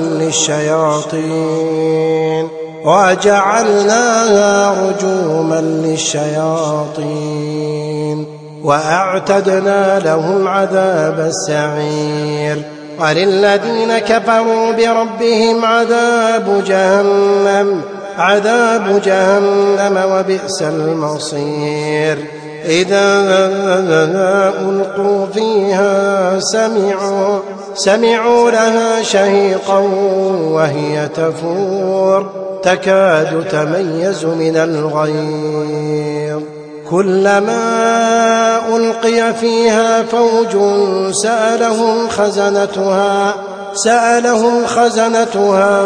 للشياطين وجعلناها رجوما للشياطين وأعتدنا لهم عذاب السعير وللذين كفروا بربهم عذاب جهنم عذاب جهنم وبئس المصير إذا ألقوا فيها سمعوا سمعوا لها شهيقا وهي تفور تكاد تميز من الغيظ كلما ألقي فيها فوج سألهم خزنتها سألهم خزنتها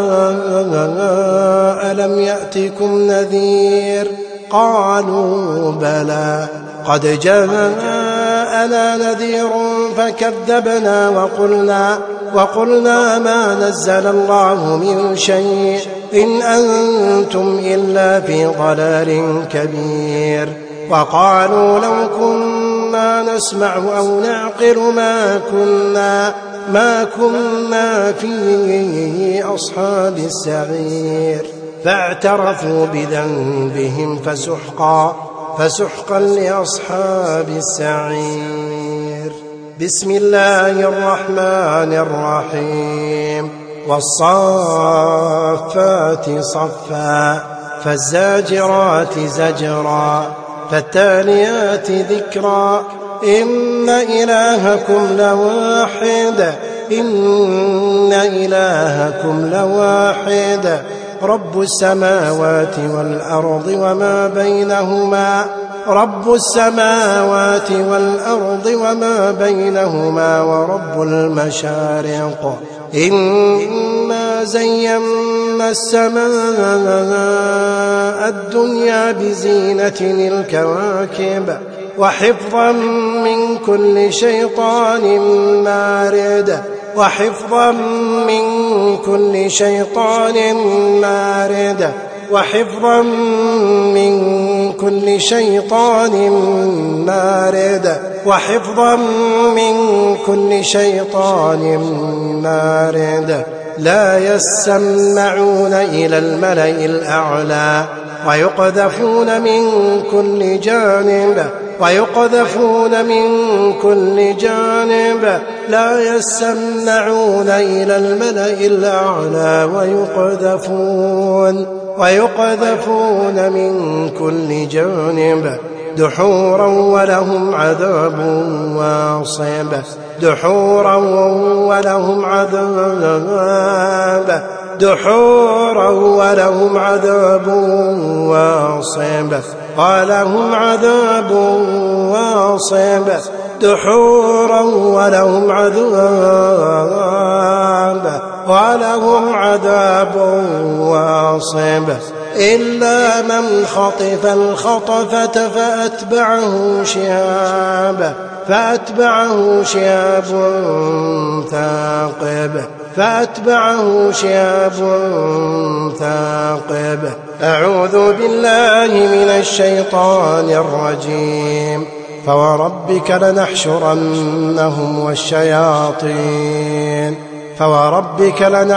ألم يأتكم نذير قالوا بلى قد جاءنا نذير فكذبنا وقلنا وقلنا ما نزل الله من شيء إن أنتم إلا في ضلال كبير وقالوا لو كنا نسمع أو نعقل ما كنا ما كنا في أصحاب السعير فاعترفوا بذنبهم فسحقا فسحقا لأصحاب السعير بسم الله الرحمن الرحيم والصافات صفا فالزاجرات زجرا فالتاليات ذكرا إن إلهكم لواحد إن إلهكم لواحد رب السماوات والأرض وما بينهما رب السماوات والأرض وما بينهما ورب المشارق إنا زينا السماء الدنيا بزينة الكواكب وحفظا من كل شيطان مارد وحفظا من كل شيطان مارد وحفظا من كل شيطان مارد وحفظا من كل شيطان مارد لا يسمعون إلى الملأ الأعلى ويقذفون من كل جانب ويقذفون من كل جانب لا يسمعون إلى الملأ الأعلى ويقذفون ويقذفون من كل جانب دحورا ولهم عذاب واصب دحورا ولهم عذاب دحورا ولهم عذاب واصب ولهم عذاب واصب دحورا ولهم عذاب ولهم عذاب واصب إلا من خطف الخطفة فأتبعه شهاب فأتبعه شهاب ثاقب فأتبعه شهاب ثاقب أعوذ بالله من الشيطان الرجيم فوربك لنحشرنهم والشياطين فوربك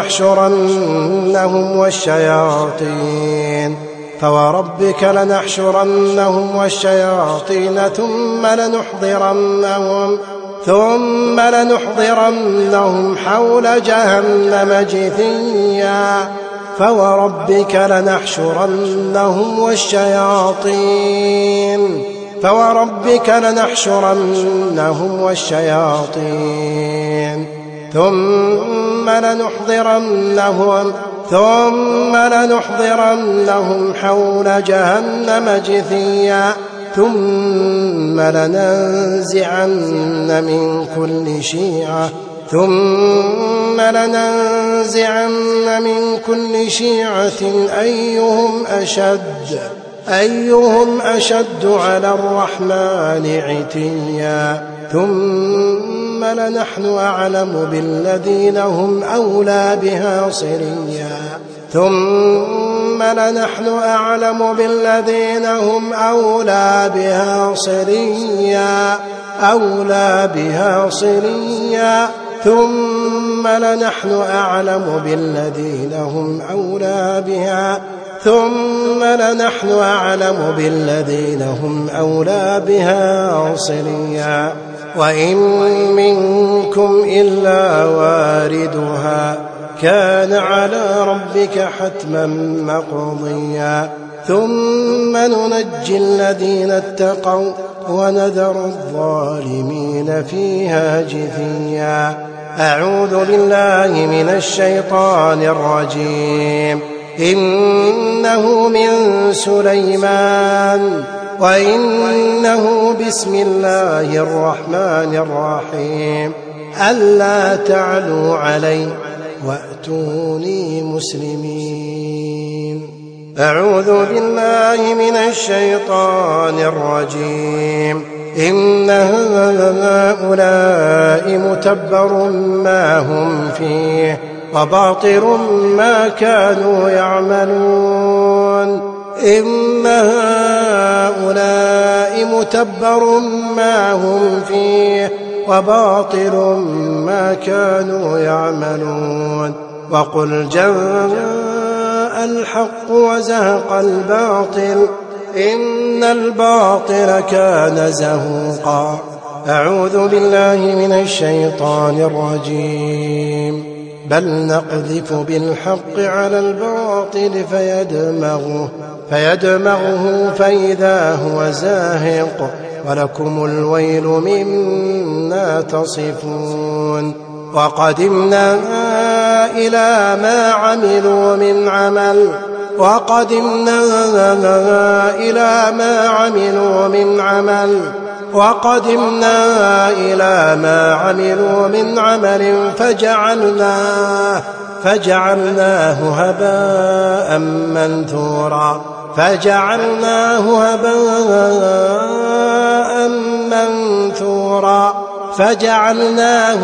لنحشرنهم والشياطين فوربك لنحشرنهم والشياطين ثم لنحضرنهم ثم لنحضرنهم حول جهنم جثيا فوربك لنحشرنهم والشياطين فوربك لنحشرنهم والشياطين ثم لنحضرنهم ثم لنحضرنهم حول جهنم جثيا ثم لننزعن من كل شيعة ثم لننزعن من كل شيعة أيهم أشد أيهم أشد على الرحمن عتيا ثم لنحن أعلم بالذين هم أولى بها صليا ثم لنحن أعلم بالذين هم أولى بها صليا أولى بها صليا ثم لنحن أعلم بالذين هم أولى بها ثم لنحن أعلم بالذين هم أولى بها صليا وإن منكم إلا واردها كان على ربك حتما مقضيا ثم ننجي الذين اتقوا ونذر الظالمين فيها جثيا أعوذ بالله من الشيطان الرجيم إنه من سليمان وإنه بسم الله الرحمن الرحيم ألا تعلوا علي وأتوني مسلمين أعوذ بالله من الشيطان الرجيم إن هؤلاء متبر ما هم فيه وباطل ما كانوا يعملون إن هؤلاء متبر ما هم فيه وباطل ما كانوا يعملون وقل جاء الحق وزهق الباطل إن الباطل كان زهوقا أعوذ بالله من الشيطان الرجيم بل نقذف بالحق على الباطل فيدمغه فيدمغه فإذا هو زاهق ولكم الويل مما تصفون وقدمنا إلى ما عملوا من عمل وقدمنا إلى ما عملوا من عمل وقدمنا إلى ما عملوا من عمل فجعلناه فجعلناه هباء منثورا فجعلناه هباء منثورا فجعلناه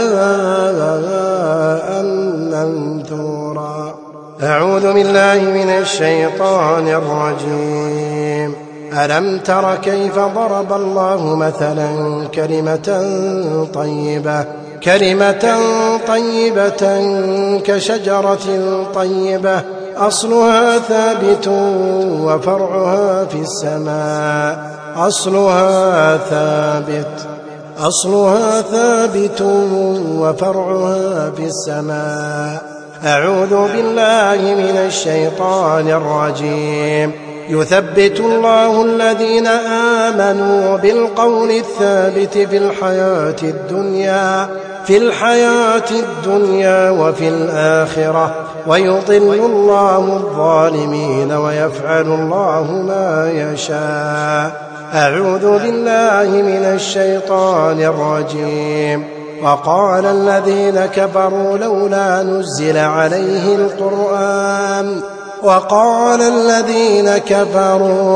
هباء منثورا أعوذ بالله من الشيطان الرجيم ألم تر كيف ضرب الله مثلا كلمة طيبة كلمة طيبة كشجرة طيبة أصلها ثابت وفرعها في السماء أصلها ثابت أصلها ثابت وفرعها في السماء أعوذ بالله من الشيطان الرجيم يثبت الله الذين آمنوا بالقول الثابت في الحياة الدنيا في الحياة الدنيا وفي الآخرة ويضل الله الظالمين ويفعل الله ما يشاء أعوذ بالله من الشيطان الرجيم وقال الذين كفروا لولا نزل عليه القرآن وقال الذين كفروا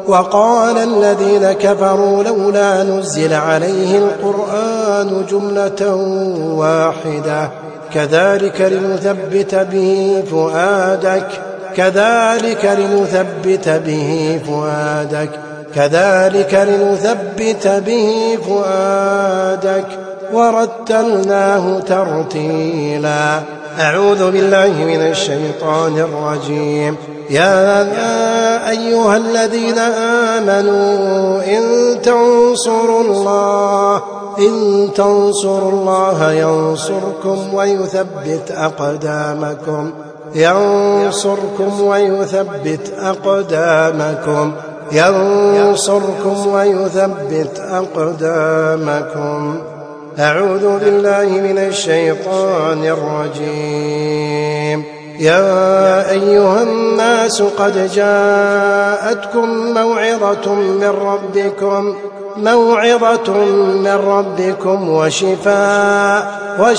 وقال الذين كفروا لولا نزل عليه القرآن جملة واحدة كذلك لنثبت به فؤادك كذلك لنثبت به فؤادك كذلك لنثبت به فؤادك ورتلناه ترتيلا. أعوذ بالله من الشيطان الرجيم. يا أيها الذين آمنوا إن تنصروا الله إن تنصروا الله ينصركم ويثبت أقدامكم ينصركم ويثبت أقدامكم ينصركم ويثبت أقدامكم. أعوذ بالله من الشيطان الرجيم. يا أيها الناس قد جاءتكم موعظة من ربكم موعظة من ربكم وشفاء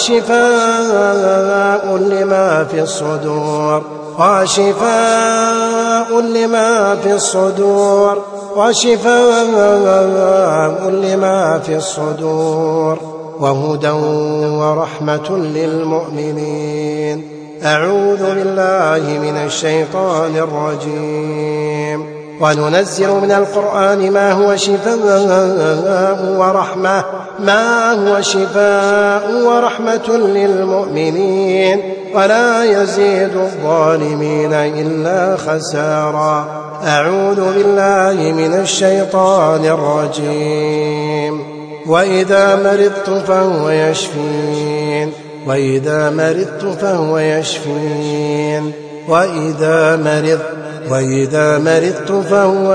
وشفاء لما في الصدور وشفاء لما في الصدور وشفاء لما في الصدور وهدى ورحمة للمؤمنين. أعوذ بالله من الشيطان الرجيم. وننزل من القرآن ما هو شفاء ورحمة ما هو شفاء ورحمة للمؤمنين ولا يزيد الظالمين إلا خسارا. أعوذ بالله من الشيطان الرجيم. وإذا مرضت فهو يشفين وإذا مرضت فهو يشفين وإذا مرضت وإذا مرضت فهو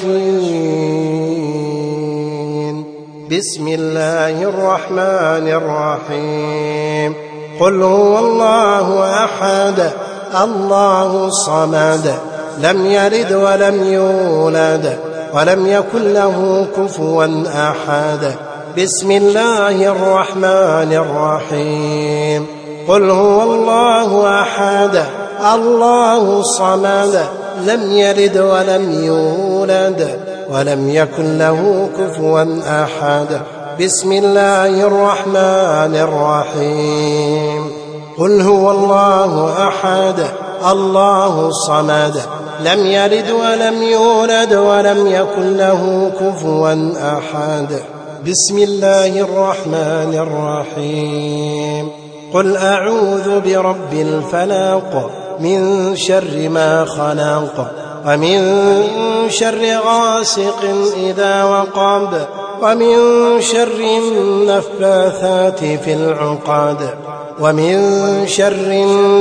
يشفين. بسم الله الرحمن الرحيم. قل هو الله أحد الله الصمد لم يلد ولم يولد ولم يكن له كفوا أحد. بسم الله الرحمن الرحيم. قل هو الله أحد الله الصمد لم يلد ولم يولد ولم يكن له كفوا أحد. بسم الله الرحمن الرحيم. قل هو الله أحد الله الصمد لم يلد ولم يولد ولم يكن له كفوا أحد. بسم الله الرحمن الرحيم. قل أعوذ برب الفلق من شر ما خلق ومن شر غاسق إذا وقب ومن شر النفاثات في العقد ومن شر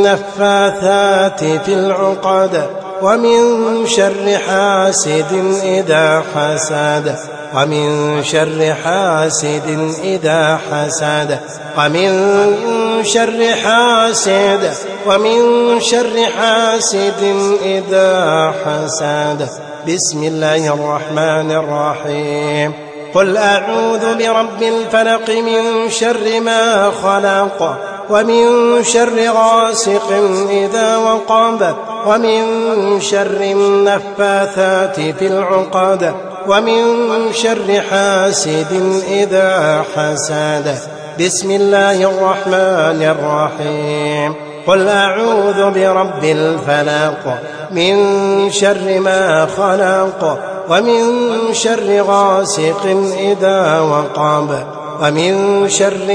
النفاثات في العقد ومن شر حاسد إذا حسد ومن شر حاسد إذا حسد ومن شر حاسد ومن شر حاسد إذا حسد. بسم الله الرحمن الرحيم. قل أعوذ برب الفلق من شر ما خلق ومن شر غاسق إذا وقب ومن شر النفاثات في العقد ومن شر حاسد إذا حسد. بسم الله الرحمن الرحيم. قل أعوذ برب الفلق من شر ما خلق ومن شر غاسق إذا وقب ومن شر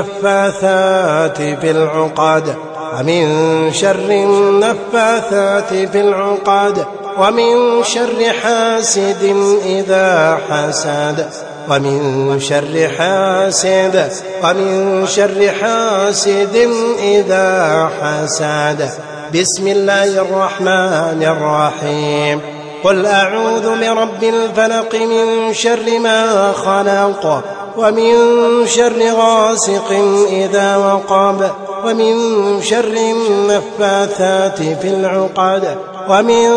النفاثات في العقد ومن شر النفاثات في العقد ومن شر حاسد إذا حسد ومن شر حاسد ومن شر حاسد إذا حسد. بسم الله الرحمن الرحيم. قل أعوذ برب الفلق من شر ما خلق ومن شر غاسق إذا وقب ومن شر النفاثات في العقد ومن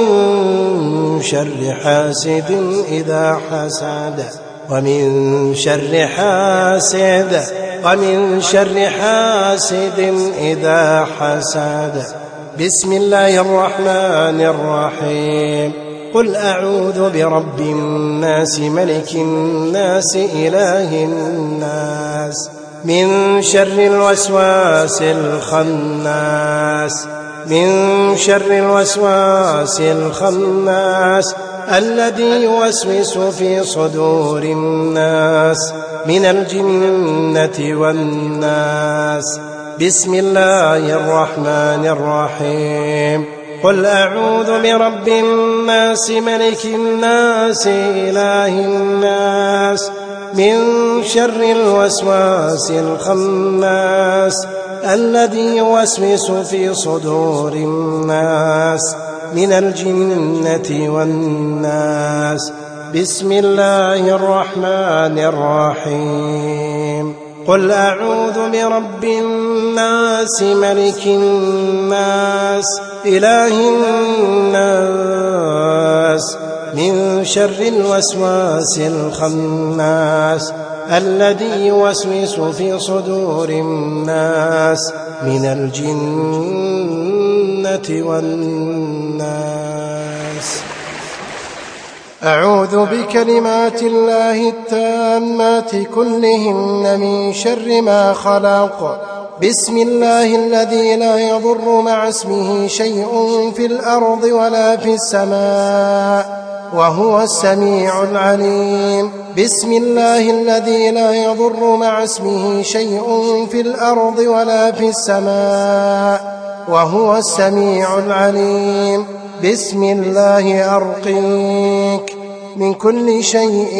شر حاسد إذا حسد ومن شر حاسد ومن شر حاسد إذا حسد. بسم الله الرحمن الرحيم. قل أعوذ برب الناس ملك الناس إله الناس من شر الوسواس الخناس من شر الوسواس الخناس الذي يوسوس في صدور الناس من الجنة والناس. بسم الله الرحمن الرحيم. قل أعوذ برب الناس ملك الناس إله الناس من شر الوسواس الخناس الذي يوسوس في صدور الناس من الجنة والناس. بسم الله الرحمن الرحيم. قل أعوذ برب الناس ملك الناس إله الناس من شر الوسواس الخناس الذي يوسوس في صدور الناس من الجنة والناس. أعوذ بكلمات الله التامات كلهن من شر ما خلق. بسم الله الذي لا يضر مع اسمه شيء في الأرض ولا في السماء وهو السميع العليم. بسم الله الذي لا يضر مع اسمه شيء في الأرض ولا في السماء وهو السميع العليم. بسم الله أرقيك من كل شيء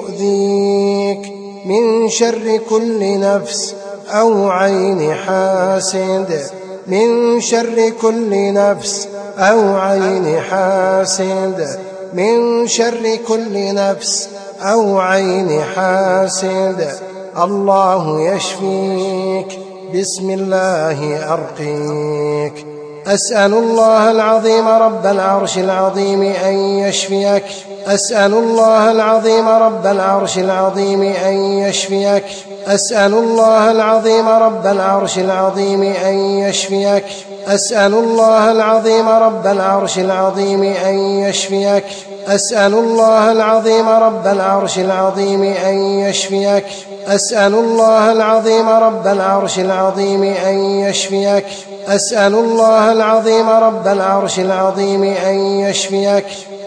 يؤذيك من شر كل نفس أو عين حاسد من شر كل نفس أو عين حاسد من شر كل نفس أو عين حاسد. الله يشفيك. بسم الله أرقيك. أسأل الله العظيم رب العرش العظيم أن يشفيك. أسأل الله العظيم رب العرش العظيم أن يشفيك. أسأل الله العظيم رب العرش العظيم أن يشفيك. أسأل الله العظيم رب العرش العظيم أن يشفيك. أسأل الله العظيم رب العرش العظيم أن يشفيك. أسأل الله العظيم رب العرش العظيم أن يشفيك. أسأل الله العظيم رب العرش العظيم أن يشفيك.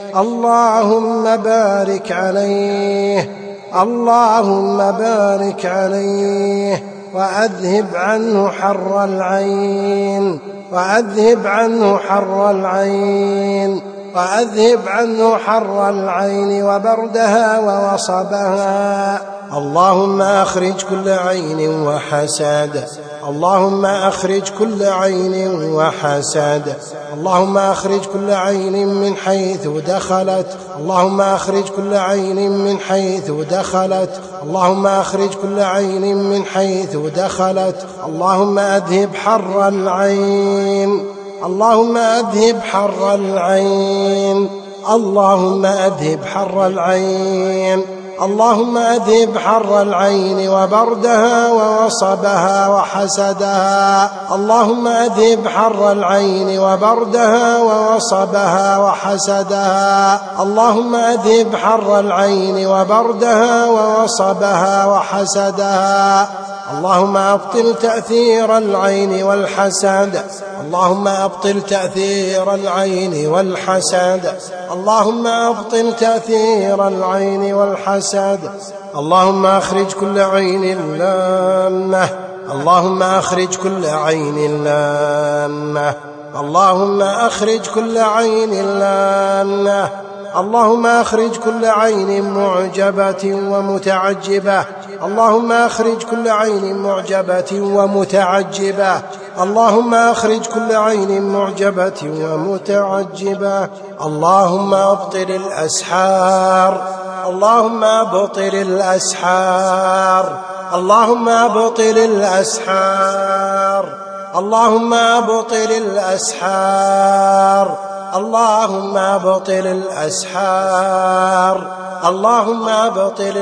اللهم بارك عليه. اللهم بارك عليه وأذهب عنه حر العين وأذهب عنه حر العين وأذهب عنه حر العين وبردها ووصبها. اللهم أخرج كل عين وحسد. اللهم أخرج كل عين وحسد. اللهم أخرج كل عين من حيث دخلت. اللهم أخرج كل عين من حيث دخلت. اللهم أخرج كل عين من حيث دخلت. اللهم أذهب حر العين. اللهم أذهب حر العين. اللهم أذهب حر العين. اللهم أذهب حر العين وبردها ووصبها وحسدها. اللهم أذهب حر العين وبردها ووصبها وحسدها. اللهم أذهب حر العين وبردها ووصبها وحسدها. اللهم أبطل تأثير العين والحسد. اللهم أبطل تأثير العين والحسد. اللهم أبطل تأثير العين والحسد. اللهم أخرج كل عين لامة. اللهم أخرج كل عين لامة. اللهم أخرج كل عين لامة. اللهم أخرج كل عين معجبة ومتعجبة. اللهم أخرج كل عين معجبة ومتعجبة. اللهم أخرج كل عين معجبة ومتعجبة. اللهم أبطل الأسحار. اللهم أبطل الأسحار. اللهم أبطل الأسحار. اللهم أبطل الأسحار. اللهم أبطل الأسحار. اللهم أبطل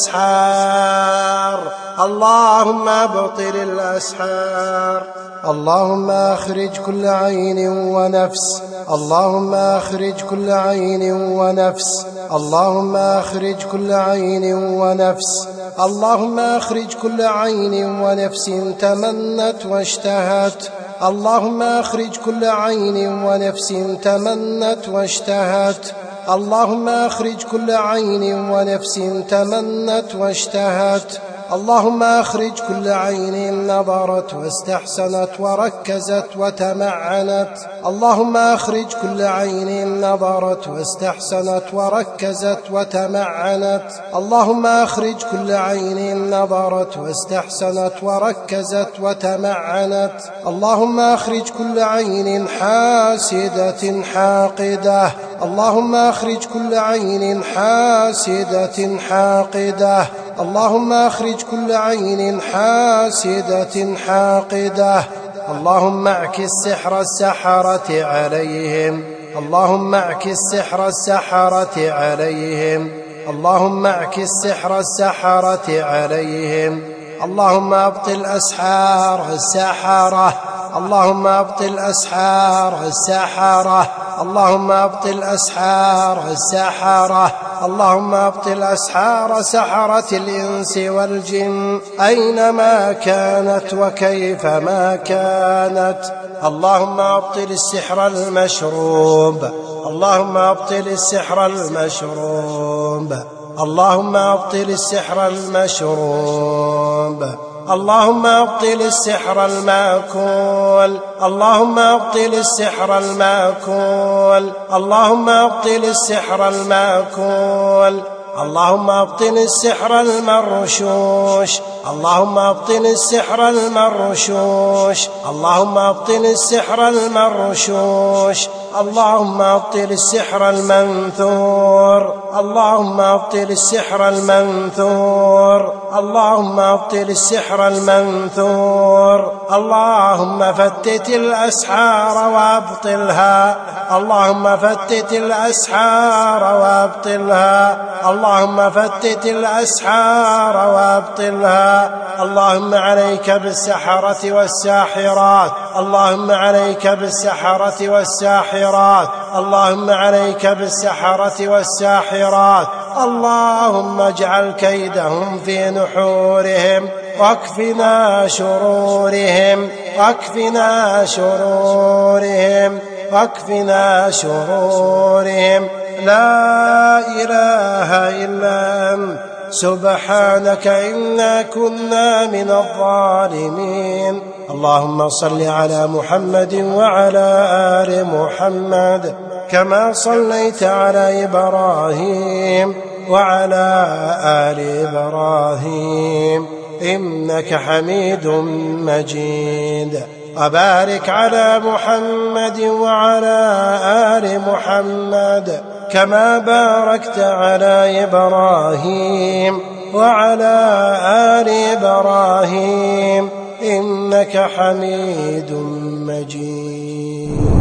الأسحار. اللهم أبطل الأسحار. اللهم أخرج كل عين ونفس اللهم أخرج كل عين ونفس اللهم أخرج كل عين ونفس اللهم أخرج كل عين ونفس تمنت واشتهت اللهم أخرج كل عين ونفس تمنت واشتهت اللهم أخرج كل عين ونفس تمنت واشتهت اللهم أخرج كل عين نظرت واستحسنت وركزت وتمعنت اللهم أخرج كل عين نظرت واستحسنت وركزت وتمعنت اللهم أخرج كل عين نظرت واستحسنت وركزت وتمعنت اللهم أخرج كل عين حاسدة حاقدة اللهم أخرج كل عين حاسدة حاقدة اللهم أخرج كل عين حاسدة حاقدة اللهم اعكس سحر السحرة عليهم اللهم اعكس سحر السحرة عليهم اللهم اعكس سحر السحرة عليهم اللهم أبطل أسحار السحرة اللهم أبطل أسحار السحرة اللهم أبطل أسحار السحرة اللهم أبطل أسحار سحرة الإنس والجن أينما كانت وكيفما كانت اللهم أبطل السحر المشروب اللهم أبطل السحر المشروب اللهم أبطل السحر المشروب اللهم أبطل السحر المأكول اللهم أبطل السحر المأكول اللهم أبطل السحر المأكول اللهم أبطل السحر المرشوش اللهم أبطل السحر المرشوش اللهم أبطل السحر المرشوش اللهم أبطل السحر المنثور اللهم أبطل السحر المنثور اللهم أبطل السحر المنثور اللهم فتت الأسحار وأبطلها اللهم فتت الأسحار وأبطلها اللهم فتت الأسحار وأبطلها اللهم عليك بالسحرة والساحرات اللهم عليك بالسحرة والساحرات اللهم عليك بالسحرة والساحرات اللهم اجعل كيدهم في نحورهم واكفنا شرورهم واكفنا شرورهم واكفنا شرورهم لا إله إلا أنت سبحانك إنا كنا من الظالمين اللهم صل على محمد وعلى آل محمد كما صليت على إبراهيم وعلى آل إبراهيم إنك حميد مجيد وبارك على محمد وعلى آل محمد كما باركت على إبراهيم وعلى آل إبراهيم إنك حميد مجيد.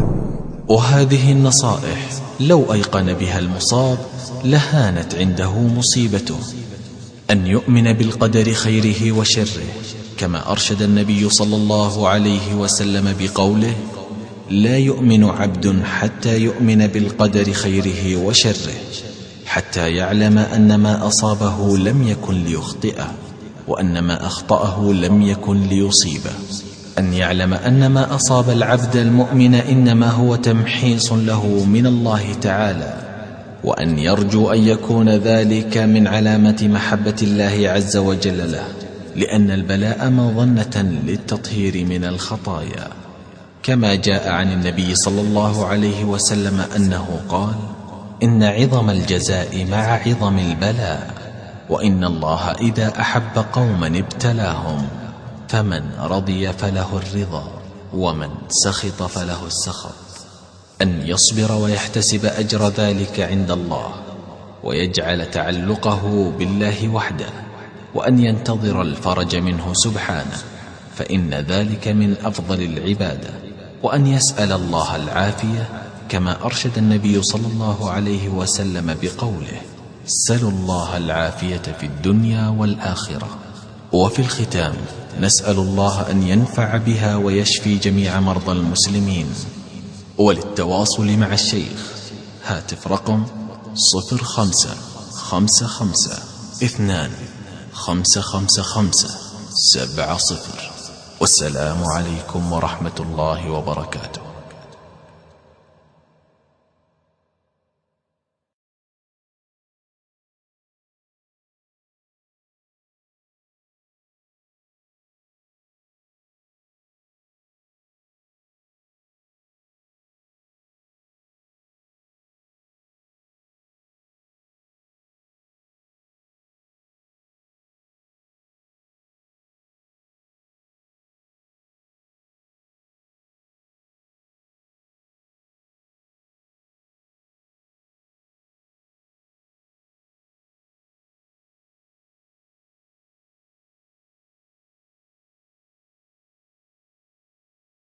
وهذه النصائح لو أيقن بها المصاب لهانت عنده مصيبته، أن يؤمن بالقدر خيره وشره، كما أرشد النبي صلى الله عليه وسلم بقوله: لا يؤمن عبد حتى يؤمن بالقدر خيره وشره، حتى يعلم أن ما أصابه لم يكن ليخطئه، وأن ما أخطأه لم يكن ليصيبه، أن يعلم أن ما أصاب العبد المؤمن إنما هو تمحيص له من الله تعالى، وأن يرجو أن يكون ذلك من علامة محبة الله عز وجل له، لأن البلاء مظنة للتطهير من الخطايا، كما جاء عن النبي صلى الله عليه وسلم أنه قال: إن عظم الجزاء مع عظم البلاء، وإن الله إذا أحب قوما ابتلاهم، فمن رضي فله الرضا، ومن سخط فله السخط. أن يصبر ويحتسب أجر ذلك عند الله، ويجعل تعلقه بالله وحده، وأن ينتظر الفرج منه سبحانه، فإن ذلك من أفضل العبادة، وأن يسأل الله العافية، كما أرشد النبي صلى الله عليه وسلم بقوله: سلوا الله العافية في الدنيا والآخرة. وفي الختام نسأل الله أن ينفع بها ويشفي جميع مرضى المسلمين، وللتواصل مع الشيخ هاتف رقم صفر خمسة خمسة خمسة اثنان خمسة خمسة خمسة سبعة صفر. والسلام عليكم ورحمة الله وبركاته.